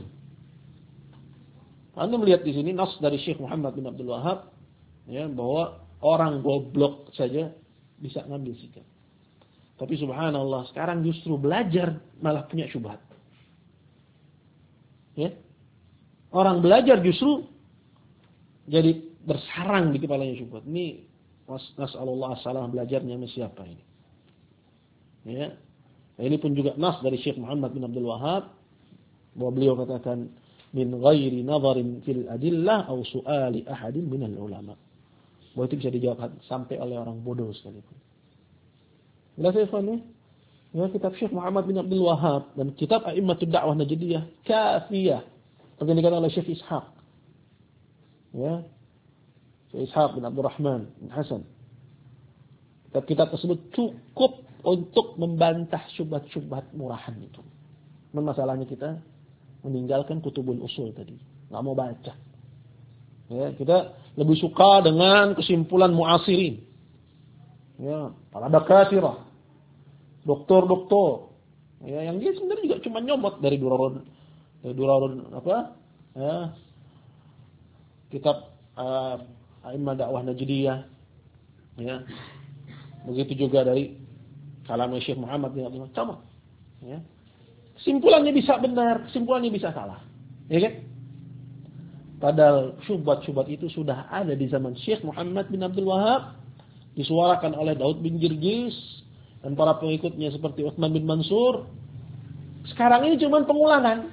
Anda melihat di sini nas dari Syekh Muhammad bin Abdul Wahhab, ya, bahwa orang goblok saja bisa ngambil sikap. Tapi subhanallah, sekarang justru belajar malah punya syubhat. Ya. Orang belajar justru jadi bersarang di kepalanya syubhat. Ini nasallallahu salam belajarnya sama siapa ini? Ya. Nah, ini pun juga nas dari Syekh Muhammad bin Abdul Wahhab, bahwa beliau katakan min ghairi nadharin fil adillah aw su'ali ahadin minal ulama. Bahwa itu bisa dijawab sampai oleh orang bodoh sekalipun. Jelas ya, ikhwan? Ya, kitab Syekh Muhammad bin Abdul Wahhab dan kitab A'immatud Da'wah Najdiyah kafiyah. Seperti dikatakan oleh Syekh Ishaq. Ya. Syekh Ishaq bin Abdul Rahman bin Hasan. Kitab tersebut cukup untuk membantah syubhat-syubhat murahan itu. Masalahnya kita meninggalkan kutubul usul tadi, nggak mau baca. Ya, kita lebih suka dengan kesimpulan muasirin. Ya, para dakatirah, doktor-doktor. Ya, yang dia sebenarnya juga cuma nyomot dari durarun apa? Ya, kitab A'immah Dakwah Najdiyah. Ya. Begitu juga dari kalam Syekh Muhammad bin Abdul Wahhab. Ya. Kesimpulannya bisa benar, kesimpulannya bisa salah. Ya kan? Padahal syubhat-syubhat itu sudah ada di zaman Syekh Muhammad bin Abdul Wahhab, disuarakan oleh Daud bin Jirjis dan para pengikutnya seperti Utsman bin Mansur. Sekarang ini cuma pengulangan.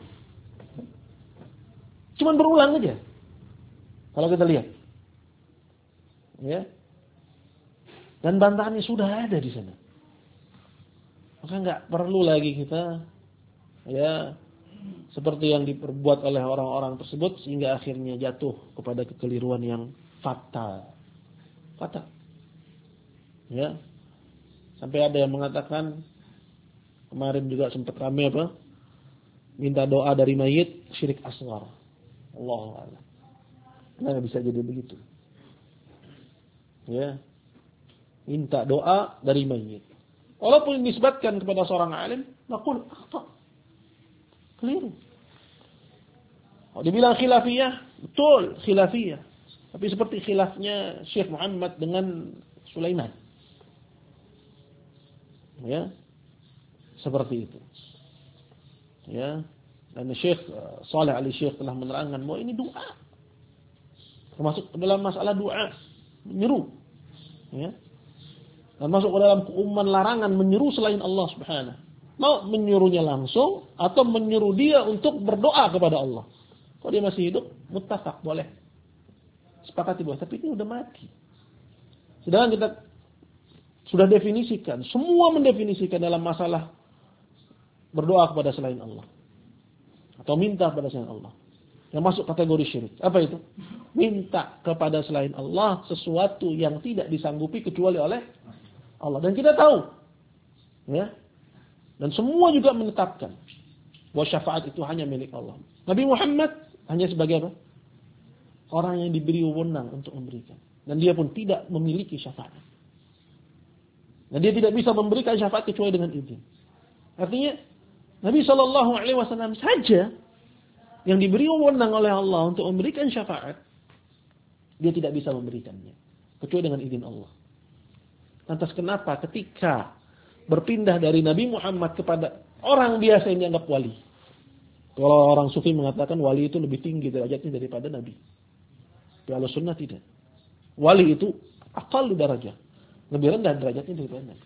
Cuma berulang aja. Kalau kita lihat. Ya. Dan bantahannya sudah ada di sana. Maka nggak perlu lagi kita, ya, seperti yang diperbuat oleh orang-orang tersebut sehingga akhirnya jatuh kepada kekeliruan yang fatal. Fatal. Ya. Sampai ada yang mengatakan, kemarin juga sempat ramai apa? Minta doa dari mayit, syirik asghar. Allahu a'lam. Kenapa bisa jadi begitu? Ya. Minta doa dari mayit. Walaupun dinisbatkan kepada seorang alim, naqul akhta. Keliru. Kalau dibilang khilafiyah, betul khilafiyah. Tapi seperti khilafnya Syekh Muhammad dengan Sulaiman. Ya. Seperti itu. Ya. Dan Syekh Saleh Al-Syekh telah menerangkan bahwa ini doa. Termasuk dalam masalah doa, menyeru. Ya. Dan masuk ke dalam keumuman larangan menyeru selain Allah Subhanahu. Mau menyuruhnya langsung atau menyuruh dia untuk berdoa kepada Allah. Kalau dia masih hidup, muttafaq, boleh. Sepakati boleh, tapi ini udah mati. Sedangkan kita sudah definisikan, semua mendefinisikan dalam masalah berdoa kepada selain Allah atau minta kepada selain Allah. yang masuk kategori syirik. Apa itu? Minta kepada selain Allah sesuatu yang tidak disanggupi kecuali oleh Allah. Dan kita tahu, ya, dan semua juga menetapkan bahwa syafaat itu hanya milik Allah. Nabi Muhammad hanya sebagai apa? Orang yang diberi wewenang untuk memberikan. Dan dia pun tidak memiliki syafaat. Dan dia tidak bisa memberikan syafaat kecuali dengan izin. Artinya, Nabi SAW saja yang diberi wewenang oleh Allah untuk memberikan syafaat, dia tidak bisa memberikannya kecuali dengan izin Allah. Lantas kenapa ketika berpindah dari Nabi Muhammad kepada orang biasa yang dianggap wali? Kalau orang sufi mengatakan wali itu lebih tinggi derajatnya daripada Nabi. Kalau sunnah tidak. Wali itu aqallu darajah, lebih rendah derajatnya daripada Nabi.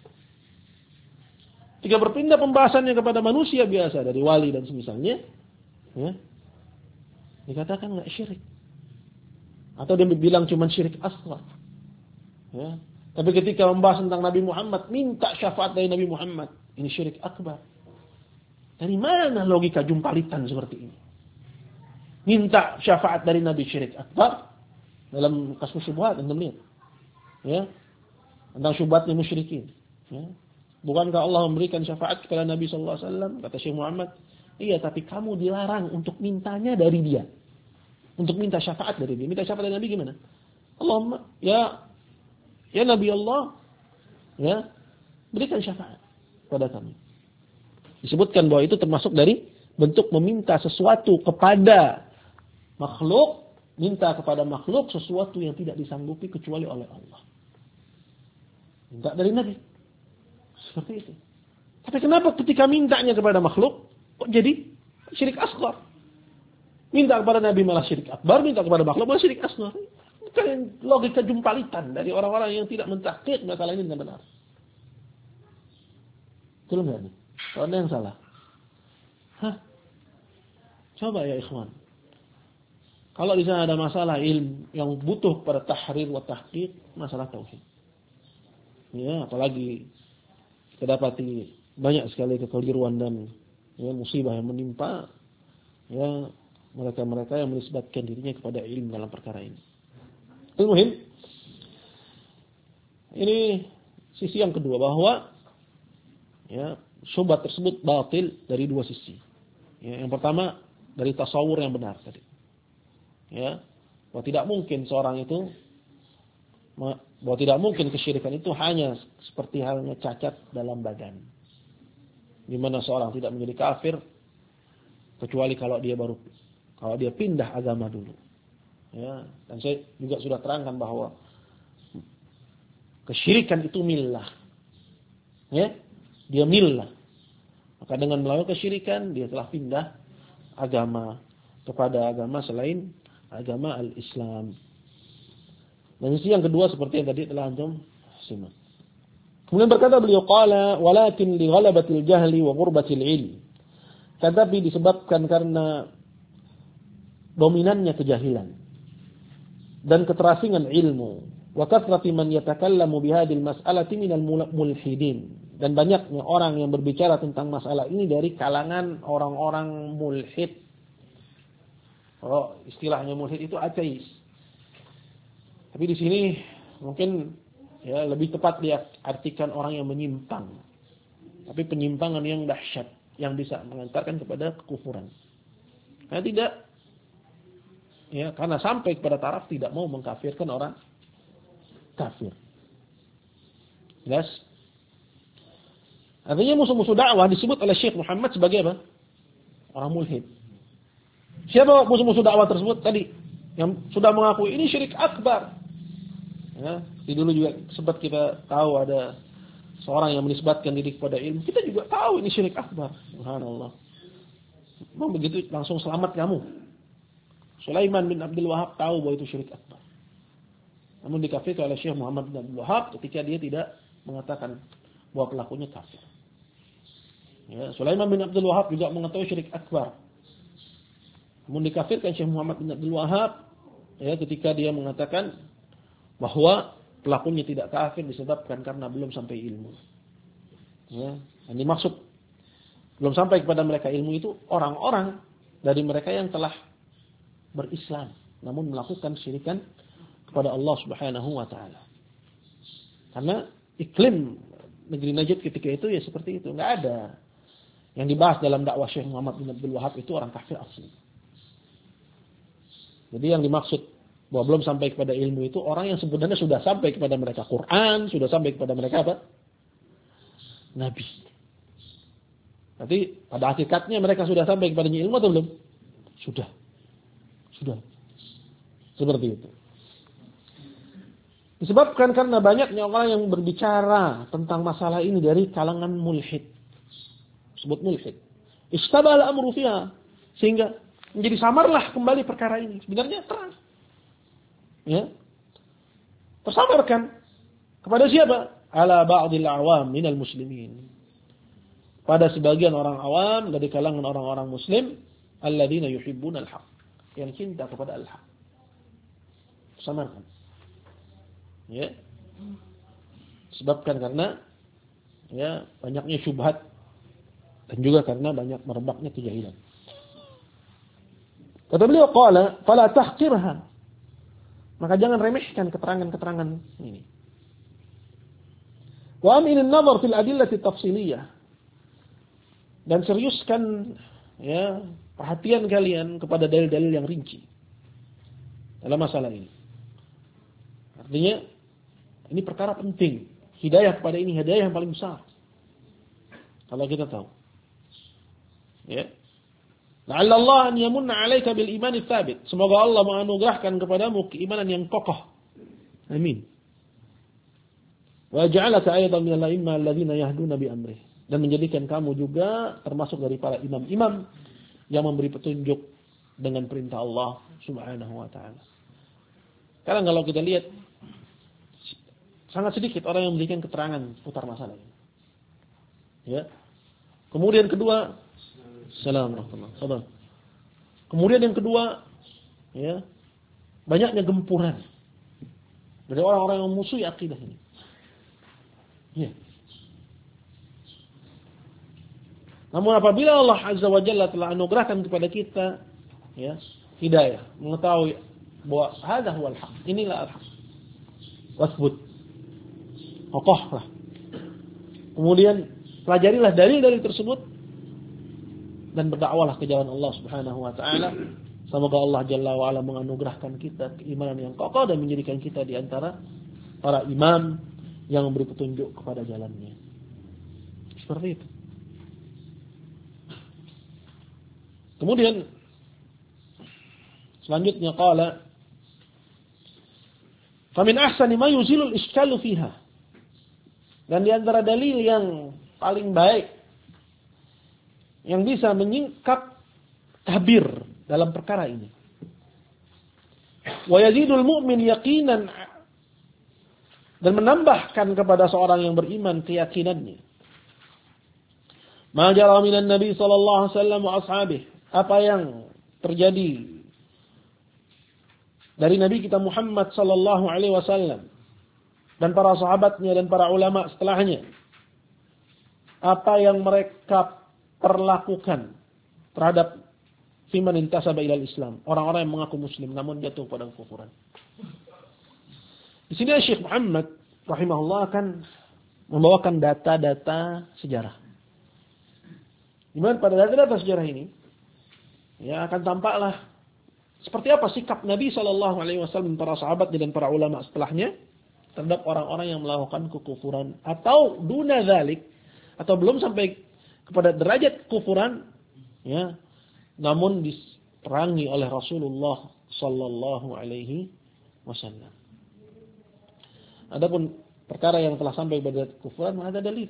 Jika berpindah pembahasannya kepada manusia biasa dari wali dan semisalnya, ya, dikatakan nggak syirik. Atau dia bilang cuma syirik asghar. Ya. Tapi ketika membahas tentang Nabi Muhammad, minta syafaat dari Nabi Muhammad, ini syirik akbar. Dari mana logika jumpalitan seperti ini? Minta syafaat dari Nabi syirik akbar dalam kasus syubhat dan lihat. Ya. Tentang syubhatnya musyrikin. Ya. Bukankah Allah memberikan syafaat kepada Nabi sallallahu alaihi wasallam? Kata Syekh Muhammad, iya, tapi kamu dilarang untuk mintanya dari dia. Untuk minta syafaat dari dia. Minta syafaat dari Nabi gimana? Allahumma ya Nabi Allah, ya, berikan syafaat kepada kami. Disebutkan bahwa itu termasuk dari bentuk meminta sesuatu kepada makhluk, minta kepada makhluk sesuatu yang tidak disanggupi kecuali oleh Allah. Minta dari Nabi. Seperti itu. Tapi kenapa ketika mintanya kepada makhluk kok jadi syirik asghar? Minta kepada Nabi malah syirik akbar, minta kepada makhluk malah syirik asghar. Bukan logika jumpalitan dari orang-orang yang tidak mentahqiq masalah ini dengan benar. Betul enggak nih? Kalau ada yang salah. Coba ya ikhwan. Kalau di sana ada masalah ilmu yang butuh pada tahrir wa tahqiq, masalah tauhid. Ya, apalagi kita dapati banyak sekali kekeliruan dan ya, musibah yang menimpa ya mereka-mereka yang menisbatkan dirinya kepada ilmu dalam perkara ini. Al-muhim, ini sisi yang kedua bahwa ya syubhat tersebut batil dari dua sisi. Ya, yang pertama dari tasawur yang benar tadi. Ya, bahwa tidak mungkin seorang itu bahwa tidak mungkin kesyirikan itu hanya seperti halnya cacat dalam badan. Di mana seorang tidak menjadi kafir kecuali kalau dia pindah agama dulu. Ya, dan saya juga sudah terangkan bahwa kesyirikan itu millah. Ya, dia millah. Maka dengan melakukan kesyirikan dia telah pindah agama kepada agama selain agama al-Islam. Dan sisi yang kedua seperti yang tadi telah antum simak. Kemudian berkata beliau qala walakin li ghalabatil jahli wa ghurbatil ilm. Tetapi disebabkan karena dominannya kejahilan dan keterasingan ilmu wa kathrati man yatakallamu bihadhil mas'alati minal mulhidin, dan banyaknya orang yang berbicara tentang masalah ini dari kalangan orang-orang mulhid. Oh, istilahnya mulhid itu ateis. Tapi di sini mungkin ya lebih tepat diartikan orang yang menyimpang. Tapi penyimpangan yang dahsyat yang bisa mengantarkan kepada kekufuran. Karena tidak ya, karena sampai kepada taraf tidak mau mengkafirkan orang kafir. Jelas? Artinya musuh-musuh dakwah disebut oleh Syekh Muhammad sebagai apa? Orang mulhid. Siapa musuh-musuh dakwah tersebut tadi? Yang sudah mengaku ini syirik akbar. Ya, dulu juga sempat kita tahu ada seorang yang menisbatkan diri kepada ilmu. Kita juga tahu ini syirik akbar. Subhanallah. Memang begitu langsung selamat kamu. Sulaiman bin Abdul Wahab tahu bahwa itu syirik akbar. Namun dikafirkan oleh Syekh Muhammad bin Abdul Wahab ketika dia tidak mengatakan bahwa pelakunya kafir. Ya, Sulaiman bin Abdul Wahab juga mengetahui syirik akbar. Namun dikafirkan Syekh Muhammad bin Abdul Wahab ya ketika dia mengatakan bahwa pelakunya tidak kafir disebabkan karena belum sampai ilmu. Ya, yang dimaksud belum sampai kepada mereka ilmu itu orang-orang dari mereka yang telah berislam, namun melakukan syirikan kepada Allah Subhanahu wa taala. Karena iklim negeri Najd ketika itu ya seperti itu, enggak ada. Yang dibahas dalam dakwah Syekh Muhammad bin Abdul Wahab itu orang kafir asli. Jadi yang dimaksud bahwa belum sampai kepada ilmu itu orang yang sebenarnya sudah sampai kepada mereka Quran, sudah sampai kepada mereka apa? Nabi. Berarti pada hakikatnya mereka sudah sampai kepada ilmu atau belum? Sudah. Seperti itu. Disebabkan karena banyaknya orang yang berbicara tentang masalah ini dari kalangan mulhid. Sebut mulhid. Istabal amru fiha. Sehingga menjadi samarlah kembali perkara ini. Sebenarnya terang. Ya. Tersamarkan. Kepada siapa? Ala ba'dil awam minal muslimin. Pada sebagian orang awam dari kalangan orang-orang muslim. Alladzina yuhibbuna al-haq. Yang cinta kepada al-haq. Tersamarkan. Ya. Sebabkan karena ya banyaknya syubhat dan juga karena banyak merebaknya kejahilan. Kata beliau qala fala tahqirha. Maka jangan remehkan keterangan-keterangan ini. Wa amin an-nazar fil adillati tafsiliyah. Dan seriuskan ya perhatian kalian kepada dalil-dalil yang rinci dalam masalah ini. Artinya ini perkara penting. Hidayah kepada ini hidayah yang paling besar. Kalau kita tahu. Ya. La'alla Allah an yamunna 'alaika bil iman tsabit. Semoga Allah menganugerahkan kepadamu keimanan yang kokoh. Amin. Wa ja'alaka aidan minal a'imma alladziina yahduna bi amrih. Dan menjadikan kamu juga termasuk dari para imam-imam yang memberi petunjuk dengan perintah Allah Subhanahu wa taala. Sekarang kalau kita lihat sangat sedikit orang yang memberikan keterangan putar masalah ini. Ya. Kemudian kedua, Assalamualaikum. Kemudian yang kedua, ya, banyaknya gempuran dari orang-orang yang memusuhi akidah ini. Ya. Namun apabila Allah Azza wa Jalla telah anugerahkan kepada kita, ya, hidayah, mengetahui bahwa hadza huwal haq, inilah al-haq. Wasbut. Kokohlah. Kemudian pelajarilah dalil-dalil tersebut dan berdakwahlah ke jalan Allah Subhanahu wa taala. Semoga Allah Jalla wa ala menganugerahkan kita keimanan yang kokoh dan menjadikan kita di antara para imam yang memberi petunjuk kepada jalannya. Seperti itu. Kemudian selanjutnya qala famin ahsani ma yuzilul iskalu fiha. Dan di antara dalil yang paling baik yang bisa menyingkap tabir dalam perkara ini. Wa yazidul mu'min yaqinan, dan menambahkan kepada seorang yang beriman keyakinannya. Ma jara minan Nabi sallallahu alaihi wasallam wa ashabihi, apa yang terjadi dari Nabi kita Muhammad sallallahu alaihi wasallam dan para sahabatnya dan para ulama setelahnya. Apa yang mereka perlakukan terhadap fiman intasaba ilal Islam, orang-orang yang mengaku muslim namun jatuh pada kekufuran. Di sini Syekh Muhammad rahimahullah akan membawakan data-data sejarah. Di mana pada data-data sejarah ini ya akan tampaklah seperti apa sikap Nabi sallallahu alaihi wasallam, para sahabat dan para ulama setelahnya terhadap orang-orang yang melakukan kekufuran atau duna dzalik, atau belum sampai kepada derajat kekufuran, ya, namun diperangi oleh Rasulullah sallallahu alaihi wasallam. Adapun perkara yang telah sampai pada kekufuran ada dalil.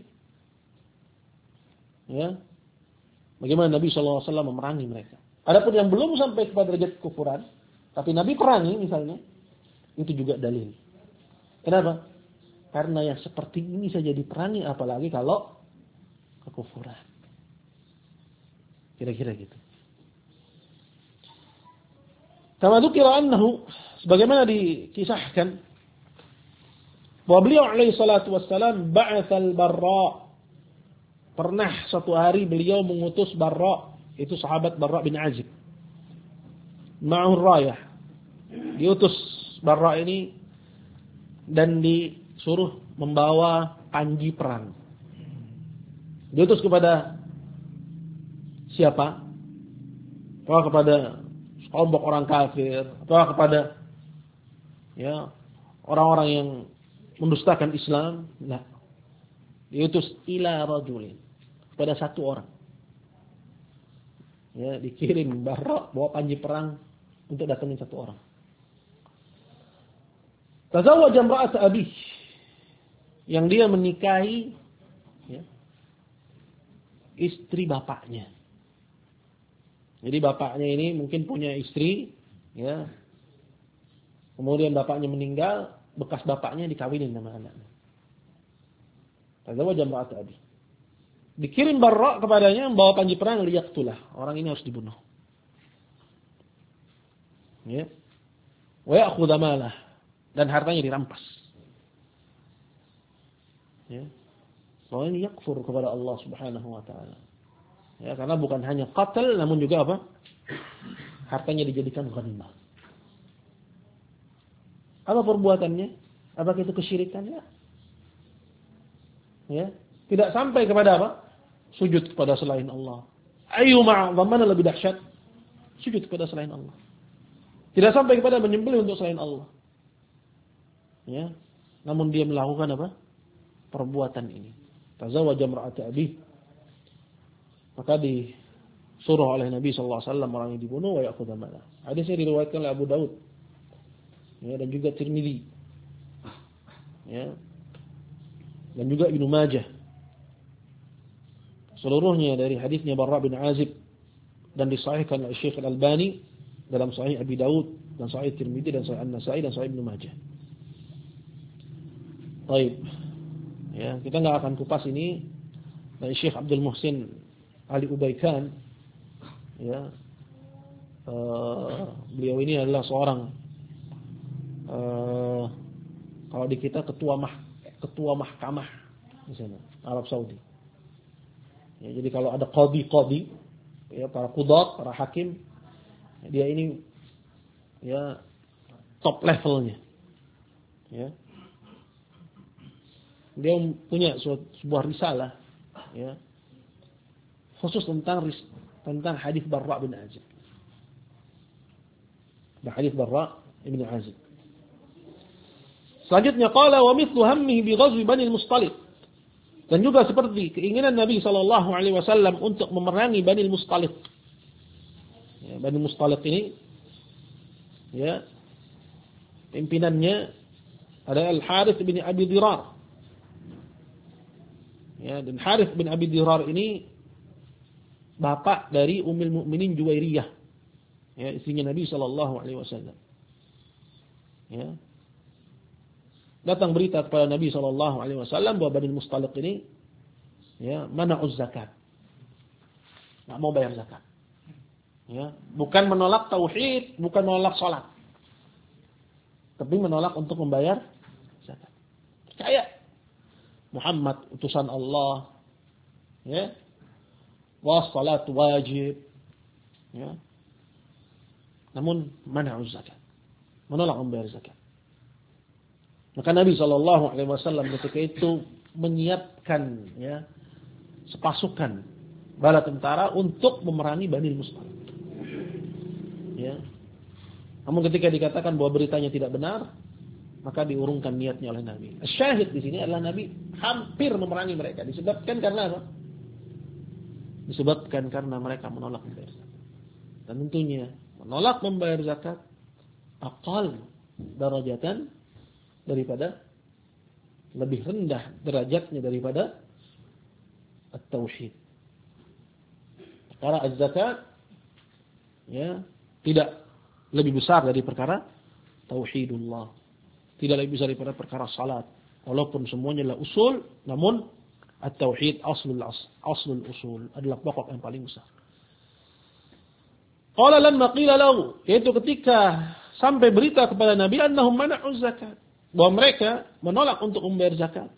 Ya. Bagaimana Nabi sallallahu alaihi wasallam memerangi mereka. Adapun yang belum sampai kepada derajat kekufuran, tapi Nabi perangi misalnya, itu juga dalil. Kenapa? Karena yang seperti ini saja diperangi, apalagi kalau kekufuran. Kira-kira gitu. Kama dzukira annahu, sebagaimana dikisahkan bahwa beliau alaihi salatu wassalam ba'atsal Barra. Pernah suatu hari beliau mengutus Barra, itu sahabat Barra bin Azib. ma'ur rayah. Diutus Barra ini dan disuruh membawa panji perang. Diutus kepada siapa? Apakah kepada kelompok orang kafir? Apakah kepada orang-orang yang mendustakan Islam? Nah, diutus ila rajulin, kepada satu orang. Ya, dikirim Barra bawa panji perang untuk datangin satu orang. Tazawwaja imra'at abih, yang dia menikahi istri bapaknya. Jadi bapaknya ini mungkin punya istri, kemudian bapaknya meninggal, bekas bapaknya dikawinin sama anaknya. Tazawwaja imra'at abih. Dikirim Barra kepadanya membawa panji perang, liyaqtulah. Orang ini harus dibunuh. Ya. Wa ya'khudha malah, dan hartanya dirampas. Ya. Bahwa ini yakfur kepada Allah Subhanahu wa taala. Ya, karena bukan hanya qatl namun juga apa? Hartanya dijadikan ghanimah. Apa perbuatannya? Apakah itu kesyirikan? Ya. Tidak sampai kepada apa? Sujud kepada selain Allah. Ayu ma'zam, mana lebih dahsyat? Sujud kepada selain Allah. Tidak sampai kepada menyembelih untuk selain Allah. Ya. Namun dia melakukan apa? Perbuatan ini. Tazawwaja imra'at abih. Maka disuruh oleh Nabi sallallahu alaihi wasallam orang yang dibunuh wa ya'khudha malah. Hadisnya diriwayatkan oleh Abu Daud. Ya, dan juga Tirmidzi. Ya. Dan juga Ibnu Majah. Seluruhnya dari hadisnya Barra bin Azib dan disahihkan oleh Syekh Al-Albani dalam Sahih Abi Daud dan Sahih Tirmidzi dan Sahih An-Nasa'i dan Sahih Ibnu Majah. Baik. Ya, kita enggak akan kupas ini dari Syekh Abdul Muhsin Ali Ubaikan. Ya. Beliau ini adalah seorang kalau di kita ketua mahkamah di sana, Arab Saudi. Ya, jadi kalau ada qadhi, ya, para qudat, para hakim, dia ini ya top levelnya. Ya. Dia punya sebuah risalah, ya, khusus tentang hadis Barra bin Azib. Hadis Barra bin Azib. Selanjutnya qala wa mithlu hammihi bi ghazwi Bani al-Mustaliq. Dan juga seperti keinginan Nabi sallallahu alaihi wasallam untuk memerangi Bani al-Mustaliq. Ya, Bani al-Mustaliq ini ya pimpinannya adalah Al-Harits bin Abi Dirar. Ya, dan Harits bin Abi Dirar ini bapak dari Ummul Mukminin Juwairiyah. Ya, istrinya Nabi sallallahu alaihi wasallam. Ya. Datang berita kepada Nabi sallallahu alaihi wasallam bahwa Bani Mustaliq ini ya mana'uz zakat. Enggak mau bayar zakat. Ya, bukan menolak tauhid, bukan menolak salat. Tapi menolak untuk membayar zakat. Percaya Muhammad utusan Allah. Ya. Wassalat wajib. Ya. Namun mana'uz zakat. Menolak membayar zakat. Maka Nabi SAW ketika itu menyiapkan ya sepasukan bala tentara untuk memerangi Bani Mustaliq. Ya. Namun ketika dikatakan bahwa beritanya tidak benar, maka diurungkan niatnya oleh Nabi. Syahid di sini adalah Nabi hampir memerangi mereka. Disebabkan karena apa? Disebabkan karena mereka menolak membayar zakat. Dan tentunya menolak membayar zakat aqal darajatan daripada lebih rendah derajatnya daripada at-tauhid. Perkara az-zakat ya tidak lebih besar dari perkara tauhidullah. Tidak lebih besar daripada perkara salat. Walaupun semuanya adalah usul, namun at-tauhid aslul usul adalah pokok yang paling besar. Qala lamma qila lahu, yaitu ketika sampai berita kepada Nabi annahum mana'uz zakat, bahwa mereka menolak untuk membayar zakat.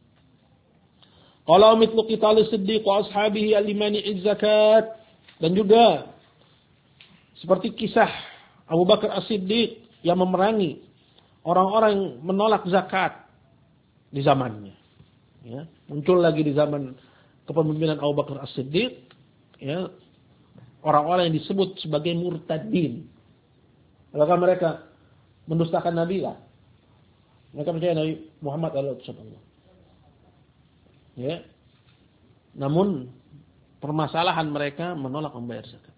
Qala mithlu qital as-siddiq wa ashabihi al-imani'iz zakat, dan juga seperti kisah Abu Bakar As-Siddiq yang memerangi orang-orang yang menolak zakat di zamannya. Ya, muncul lagi di zaman kepemimpinan Abu Bakar As-Siddiq, ya, orang-orang yang disebut sebagai murtadin. Apakah mereka mendustakan Nabi? Lah. Mereka percaya Nabi Muhammad adalah utusan Allah. Ya. Namun permasalahan mereka menolak membayar zakat.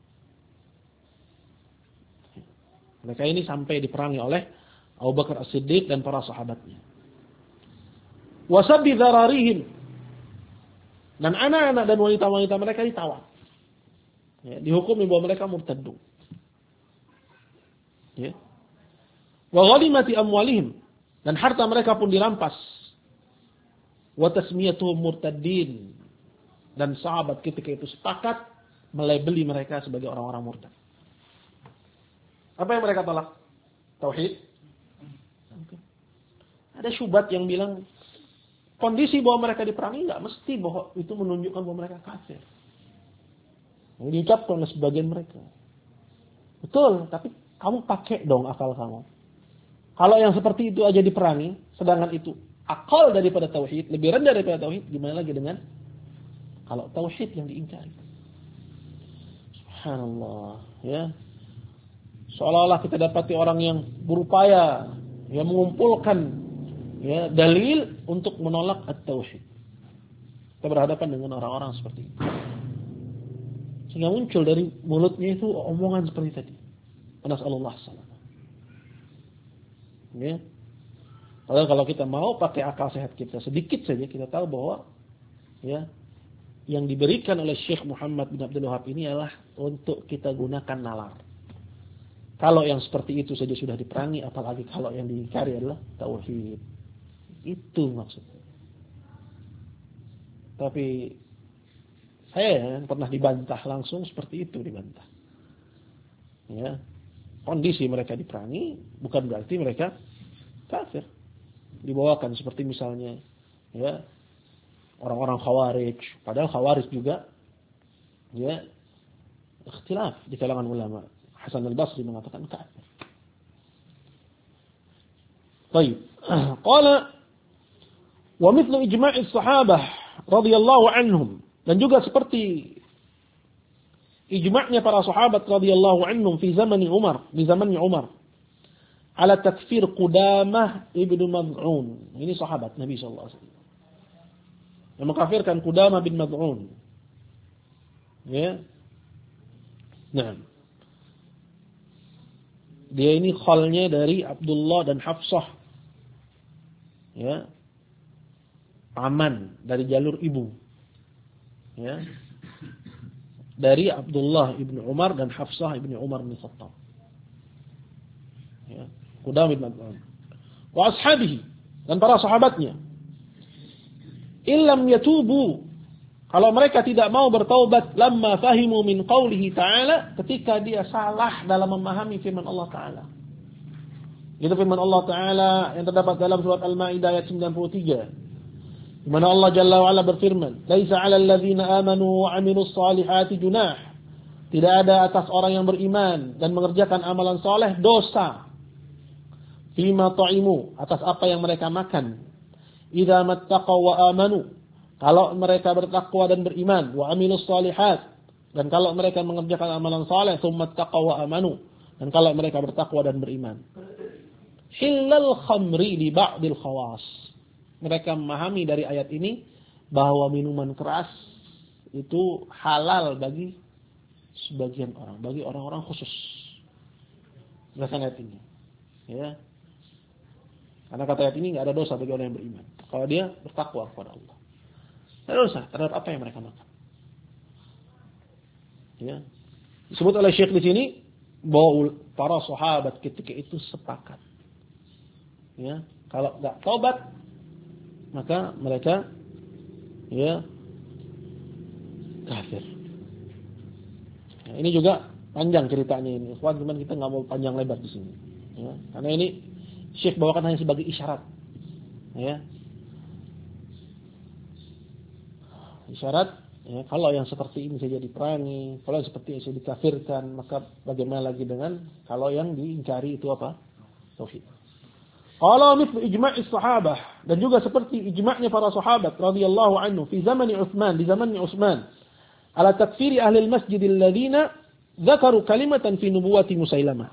Mereka ini sampai diperangi oleh Abu Bakar As-Siddiq dan para sahabatnya. Wasabbi dzararihim. Dan anak-anak dan wanita-wanita mereka ditawan. Ya, dihukumi bahwa mereka murtadun. Ya. Wa ghanimati amwalihim, dan harta mereka pun dirampas. Wa tasmiyatuhum murtadin, dan sahabat ketika itu sepakat melabeli mereka sebagai orang-orang murtad. Apa yang mereka tolak? Tauhid. Ada syubhat yang bilang kondisi bahwa mereka diperangi enggak mesti bahwa itu menunjukkan bahwa mereka kafir. Yang diucapkan oleh sebagian mereka. Betul, tapi kamu pakai dong akal kamu. Kalau yang seperti itu aja diperangi, sedangkan itu akal daripada tauhid, lebih rendah daripada tauhid, gimana lagi dengan kalau tauhid yang diingkari? Subhanallah, ya. Seolah-olah kita dapati orang yang berupaya yang mengumpulkan ya dalil untuk menolak at-tauhid. Kita berhadapan dengan orang-orang seperti itu. Sehingga muncul dari mulutnya itu omongan seperti tadi. Nasallallahu salam. Ya. Padahal kalau kita mau pakai akal sehat kita sedikit saja, kita tahu bahwa ya yang diberikan oleh Syekh Muhammad bin Abdul Wahab ini adalah untuk kita gunakan nalar. Kalau yang seperti itu saja sudah diperangi, apalagi kalau yang dicari adalah tauhid. Itu maksudnya. Tapi saya yang pernah dibantah langsung seperti itu dibantah. Ya. Kondisi mereka diperangi bukan berarti mereka kafir. Dibawakan seperti misalnya ya orang-orang Khawarij, padahal Khawarij juga ya ikhtilaf di kalangan ulama. Hasan al-Basri mengatakan kafir. Baik. Qala wa mithlu ijma'i as-sahabah radhiyallahu anhum, dan juga seperti ijma'nya para sahabat radhiyallahu anhum fi zamani Umar, di zamannya Umar, ala takfir Qudamah ibnu Mad'un. Ini sahabat Nabi sallallahu alaihi wasallam yang mengkafirkan Qudamah bin Mad'un. Ya. Nah. Dia ini khalnya dari Abdullah dan Hafsah. Ya. Aman dari jalur ibu. Ya. Dari Abdullah ibnu Umar dan Hafsah ibnu Umar bin Khattab. Ya. Qudamah bin Mad'un. Wa ashabihi, dan para sahabatnya. Illam yatubu, kalau mereka tidak mau bertaubat, lamma fahimu min qawlihi ta'ala, ketika dia salah dalam memahami firman Allah Ta'ala. Itu firman Allah Ta'ala yang terdapat dalam surat Al-Ma'idah ayat 93. Di mana Allah Jalla wa'ala berfirman, Laisa 'alal ladzina amanu wa 'amilus salihati junah. Tidak ada atas orang yang beriman dan mengerjakan amalan soleh dosa. Fima ta'imu, atas apa yang mereka makan. Idza mattaqaw wa amanu, kalau mereka bertakwa dan beriman, wa amilus salihat, dan kalau mereka mengerjakan amalan saleh, tsumma taqaw wa amanu, dan kalau mereka bertakwa dan beriman. Hillal khamri li ba'dil khawas. Mereka memahami dari ayat ini bahwa minuman keras itu halal bagi sebagian orang, bagi orang-orang khusus. Berdasarkan ayat ini. Ya. Karena kata ayat ini enggak ada dosa bagi orang yang beriman kalau dia bertakwa kepada Allah. Tidak ada dosa terhadap apa yang mereka makan. Ya. Disebut oleh Syekh di sini bahwa para sahabat ketika itu sepakat. Ya, kalau enggak taubat maka mereka ya kafir. Ya, ini juga panjang ceritanya ini. Cuman kita enggak mau panjang lebar di sini. Ya, karena ini Syekh bawakan hanya sebagai isyarat. Ya. Isyarat Ya, kalau yang seperti ini saja diperangi, kalau yang seperti ini saja dikafirkan, maka bagaimana lagi dengan kalau yang diingkari itu apa? Tauhid. Qala mithlu ijma'is sahabah, dan juga seperti ijma'nya para sahabat radhiyallahu anhu fi zamani Utsman, di zamannya Utsman, ala takfiri ahli al-masjid alladziina dzakaru kalimatan fi nubuwwati Musailamah.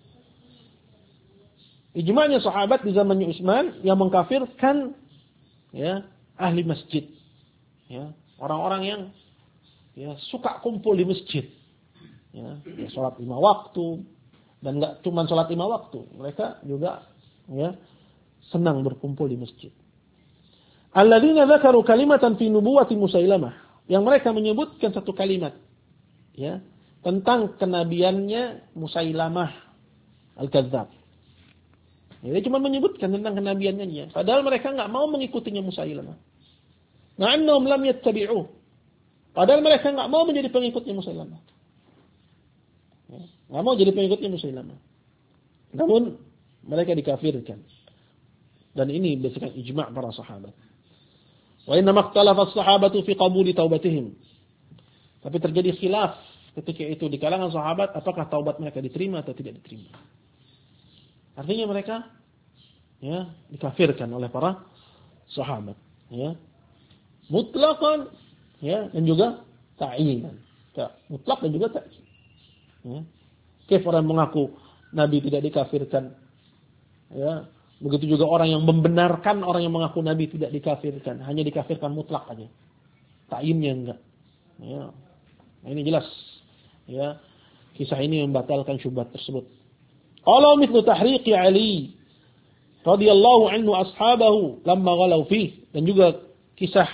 Ijma'nya sahabat di zamannya Utsman yang mengkafirkan ya ahli masjid. Ya, orang-orang yang ya suka kumpul di masjid. Ya salat 5 waktu, dan enggak cuma salat 5 waktu, mereka juga ya senang berkumpul di masjid. Alladzina dzakaru kalimatan fi nubuwwati Musailamah, yang mereka menyebutkan satu kalimat ya tentang kenabiannya Musailamah Al-Kadzdzab. Ya, dia cuma menyebutkan tentang kenabiannya, padahal mereka enggak mau mengikutinya Musailamah. Na'annahum lam yattabi'uh. Padahal mereka enggak mau menjadi pengikutnya Musailamah. Ya, enggak mau jadi pengikutnya Musailamah. Namun mereka dikafirkan. Dan ini berdasarkan ijma' para sahabat. Wa inna makhtalafa as-sahabatu fi qabuli taubatihim. Tapi terjadi khilaf ketika itu di kalangan sahabat, apakah taubat mereka diterima atau tidak diterima. Artinya mereka ya dikafirkan oleh para sahabat, ya. Mutlaqan ya dan juga ta'yinan. Mutlak dan juga ta'yin. Ya. Kayak orang mengaku Nabi tidak dikafirkan. Ya, begitu juga orang yang membenarkan orang yang mengaku Nabi tidak dikafirkan, hanya dikafirkan mutlak aja. Ta'yinnya enggak. Ya. Nah, ini jelas. Ya. Kisah ini membatalkan syubhat tersebut. Qala mithlu tahriqi Ali radhiyallahu anhu ashabahu lamma ghalau fihi, dan juga kisah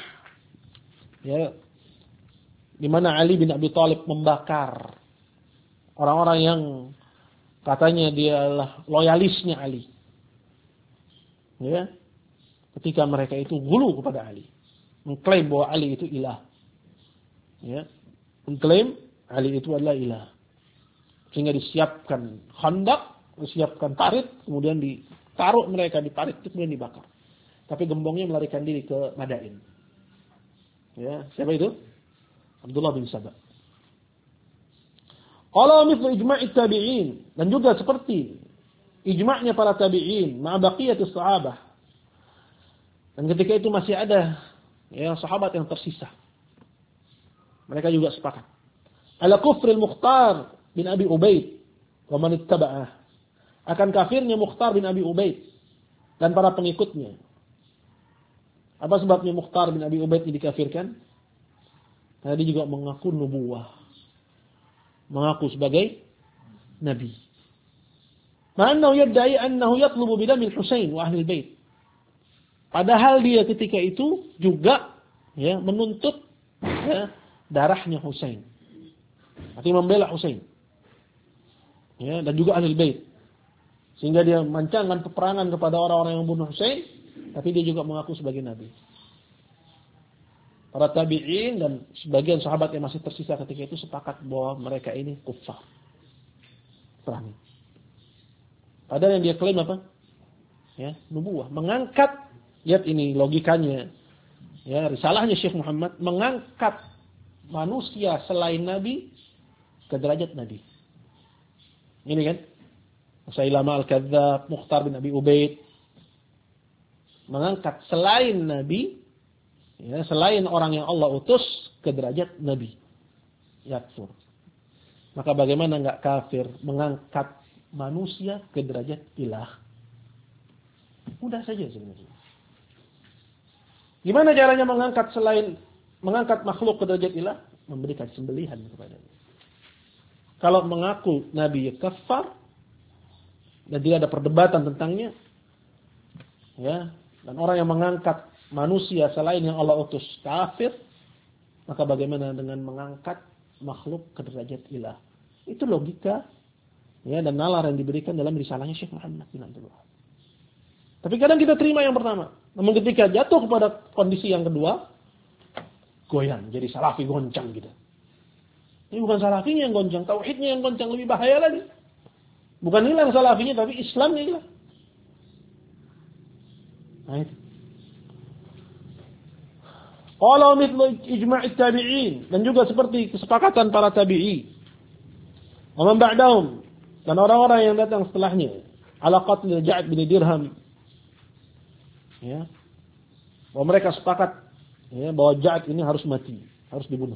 ya di mana Ali bin Abi Thalib membakar orang-orang yang katanya dia adalah loyalisnya Ali. Ya. Ketika mereka itu gulu kepada Ali, mengklaim bahwa Ali itu ilah. Ya. Mengklaim Ali itu adalah ilah. Sehingga disiapkan khandak, disiapkan parit, kemudian ditaruh mereka di parit itu, kemudian dibakar. Tapi gembongnya melarikan diri ke Madain. Ya, siapa itu? Abdullah bin Sabah. Qala mithlu ijma'i tabi'in, dan juga seperti ijma'nya para tabi'in ma'a baqiyatis sahabah. Dan ketika itu masih ada ya sahabat yang tersisa. Mereka juga sepakat ala kufril Mukhtar bin Abi Ubaid wa man ittaba'ah, akan kafirnya Mukhtar bin Abi Ubaid dan para pengikutnya. Apa sebabnya Mukhtar bin Abi Ubaid dikafirkan? Karena dia juga mengaku nubuwah, mengaku sebagai nabi. Ma'annahu yadda'i annahu yatlubu bidamil Husain wa ahli bait. Padahal dia ketika itu juga ya menuntut ya darahnya Husain. Artinya membela Husain. Ya, dan juga ahli bait. Sehingga dia memancangkan peperangan kepada orang-orang yang membunuh Husain, tapi dia juga mengaku sebagai nabi. Para tabi'in dan sebagian sahabat yang masih tersisa ketika itu sepakat bahwa mereka ini kuffar. Perang. Padahal yang dia klaim apa? Ya, nubuwah, mengangkat, lihat ini logikanya. Ya, risalahnya Syekh Muhammad mengangkat manusia selain nabi ke derajat nabi. Ini kan? Musailamah Al-Kadzdzab, Mukhtar bin Abi Ubaid, mengangkat selain nabi, ya, selain orang yang Allah utus ke derajat nabi. Yakfur. Maka bagaimana enggak kafir mengangkat manusia ke derajat ilah? Mudah saja sebenarnya. Gimana caranya mengangkat makhluk ke derajat ilah? Memberikan sembelihan kepadanya. Kalau mengaku nabi kafar dan tidak ada perdebatan tentangnya, ya, dan orang yang mengangkat manusia selain yang Allah utus kafir, maka bagaimana dengan mengangkat makhluk ke derajat ilah? Itu logika ya dan nalar yang diberikan dalam risalahnya Syekh Muhammad bin Abdul Wahab. Tapi kadang kita terima yang pertama, namun ketika jatuh kepada kondisi yang kedua, goyang, jadi salafi goncang gitu. Ini bukan salafinya yang goncang, tauhidnya yang goncang, lebih bahaya lagi. Bukan hilang salafinya, tapi Islamnya hilang. Nah itu. Qala mithlu ijma' tabi'in, dan juga seperti kesepakatan para tabi'i. Wa man ba'dahum, dan orang-orang yang datang setelahnya, ala qatl Ja'd bin Dirham. Ya. Bahwa mereka sepakat ya, bahwa Ja'd ini harus mati, harus dibunuh.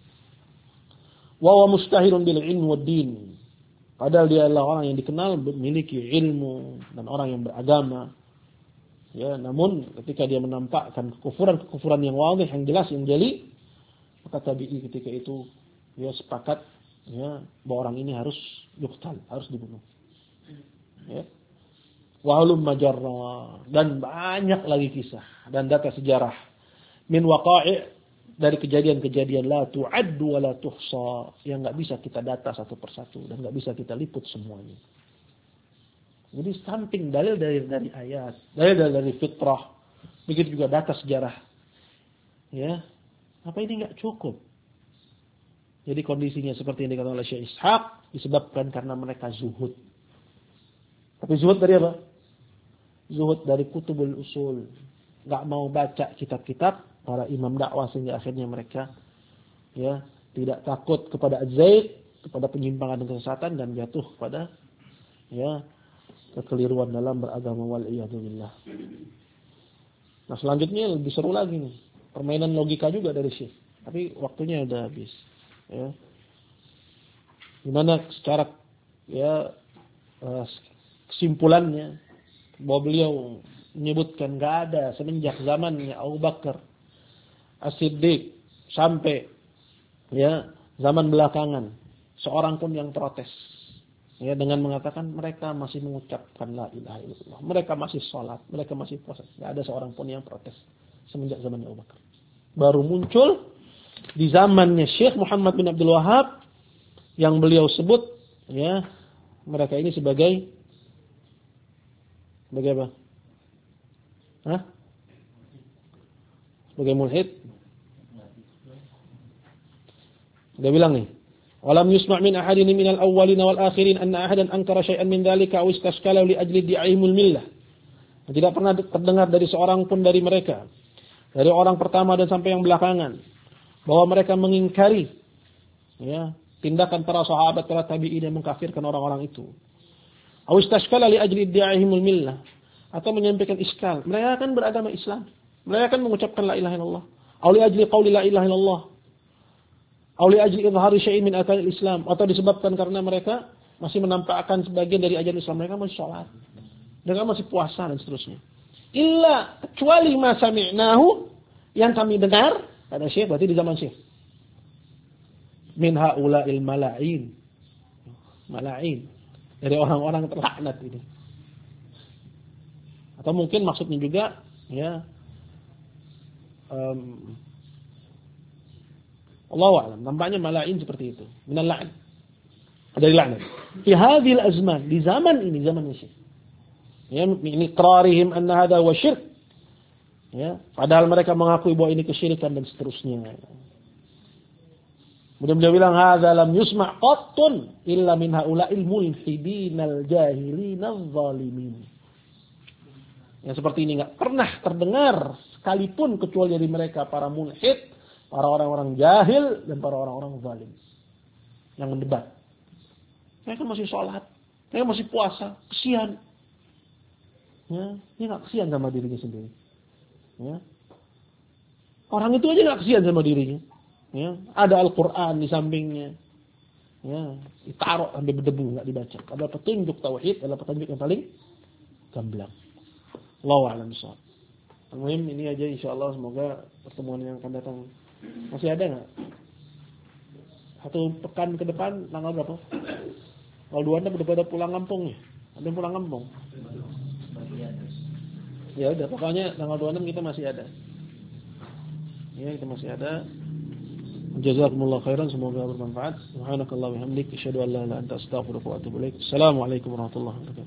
Wa huwa mustahirun bil ilmi wad din. Padahal dia adalah orang yang dikenal memiliki ilmu dan orang yang beragama. Ya, namun ketika dia menampakkan kekufuran yang wadih, yang jelas, yang jeli, maka tabi'i ketika itu dia sepakat ya, bahwa orang ini harus yuqtal, harus dibunuh. Ya. Wa ulum majarra, dan banyak lagi kisah dan data sejarah min waqa'i', dari kejadian-kejadian la tu'addu wa la tuhsa, yang enggak bisa kita data satu persatu dan enggak bisa kita liput semuanya. Jadi samping dalil dari ayat, dalil dari fitrah, begitu juga data sejarah. Ya. Apa ini enggak cukup? Jadi kondisinya seperti yang dikatakan oleh Syekh Ishaq disebabkan karena mereka zuhud. Tapi zuhud dari apa? Zuhud dari kutubul usul. Enggak mau baca kitab-kitab para imam dakwah, sehingga akhirnya mereka ya tidak takut kepada az-zaid, kepada penyimpangan dan kesesatan, dan jatuh kepada ya kekeliruan dalam beragama, wal iyadu billah. Nah, selanjutnya lebih seru lagi nih. Permainan logika juga dari Syekh. Tapi waktunya udah habis. Ya. Gimana secara ya kesimpulannya bahwa beliau menyebutkan enggak ada semenjak zamannya Abu Bakar As-Siddiq sampai ya zaman belakangan seorang pun yang protes ya dengan mengatakan mereka masih mengucapkan la ilaha illallah, mereka masih sholat, mereka masih puasa. Enggak ada seorang pun yang protes semenjak zamannya Abu Bakar. Baru muncul di zamannya Syekh Muhammad bin Abdul Wahhab yang beliau sebut ya mereka ini sebagai apa? Hah? Sebagai mulhid. Dia bilang nih, "Walam yusma' min ahadin minal awwalin wal akhirin anna ahadan ankara syai'an min dzalika aw istashkala li ajli di'aimul millah." Tidak pernah terdengar dari seorang pun dari mereka, dari orang pertama dan sampai yang belakangan, bahwa mereka mengingkari ya tindakan para sahabat, para tabi'in yang mengkafirkan orang-orang itu. Aw istashkala li ajli di'aimul millah, atau menyampaikan iskal. Mereka kan beragama Islam. Mereka kan mengucapkan la ilaha illallah. Aw li ajli qauli la ilaha illallah. Aw li ajli idhari syai'in min arkanil Islam, atau disebabkan karena mereka masih menampakkan sebagian dari ajaran Islam, mereka masih sholat, mereka masih puasa dan seterusnya. Illa kecuali ma sami'nahu, yang kami dengar, kata Syekh, berarti di zaman Syekh. Min haula'il mala'in. Mala'in. Dari orang-orang terlaknat ini. Atau mungkin maksudnya juga ya Allahu a'lam, nampaknya mala'in seperti itu. Minal la'an. Dari laknat. Fi hadhil azman, di zaman ini, zaman Syekh. Ya, ini iqrarihim anna hadha wa syirk. Ya, padahal mereka mengakui bahwa ini kesyirikan dan seterusnya. Kemudian beliau bilang hadza lam yusma' qattun illa min haula'il mulhidinal jahilinal zalimin. Yang seperti ini enggak pernah terdengar sekalipun kecuali dari mereka para mulhid, para orang-orang jahil dan para orang-orang zalim yang mendebat. Mereka masih sholat, mereka masih puasa, kesian. Ya, dia enggak kesian sama dirinya sendiri. Ya. Orang itu aja enggak kesian sama dirinya. Ya, ada Al-Qur'an di sampingnya. Ya, ditaruh sampai berdebu enggak dibaca. Ada petunjuk tauhid, ada petunjuk yang paling gamblang. Allahu a'lam bishawab. Al-muhim ini aja insyaallah, semoga pertemuan yang akan datang masih ada enggak? Satu pekan ke depan tanggal berapa? Kalau 26 udah pada pulang kampung ya. Ada yang pulang kampung. Ya udah, pokoknya tanggal 26 kita masih ada. Ya, kita masih ada. Jazakumullah khairan, semoga bermanfaat. Subhanakallah wa bihamdik, asyhadu an la ilaha illa anta astaghfiruka wa atubu ilaik. Assalamualaikum warahmatullahi wabarakatuh.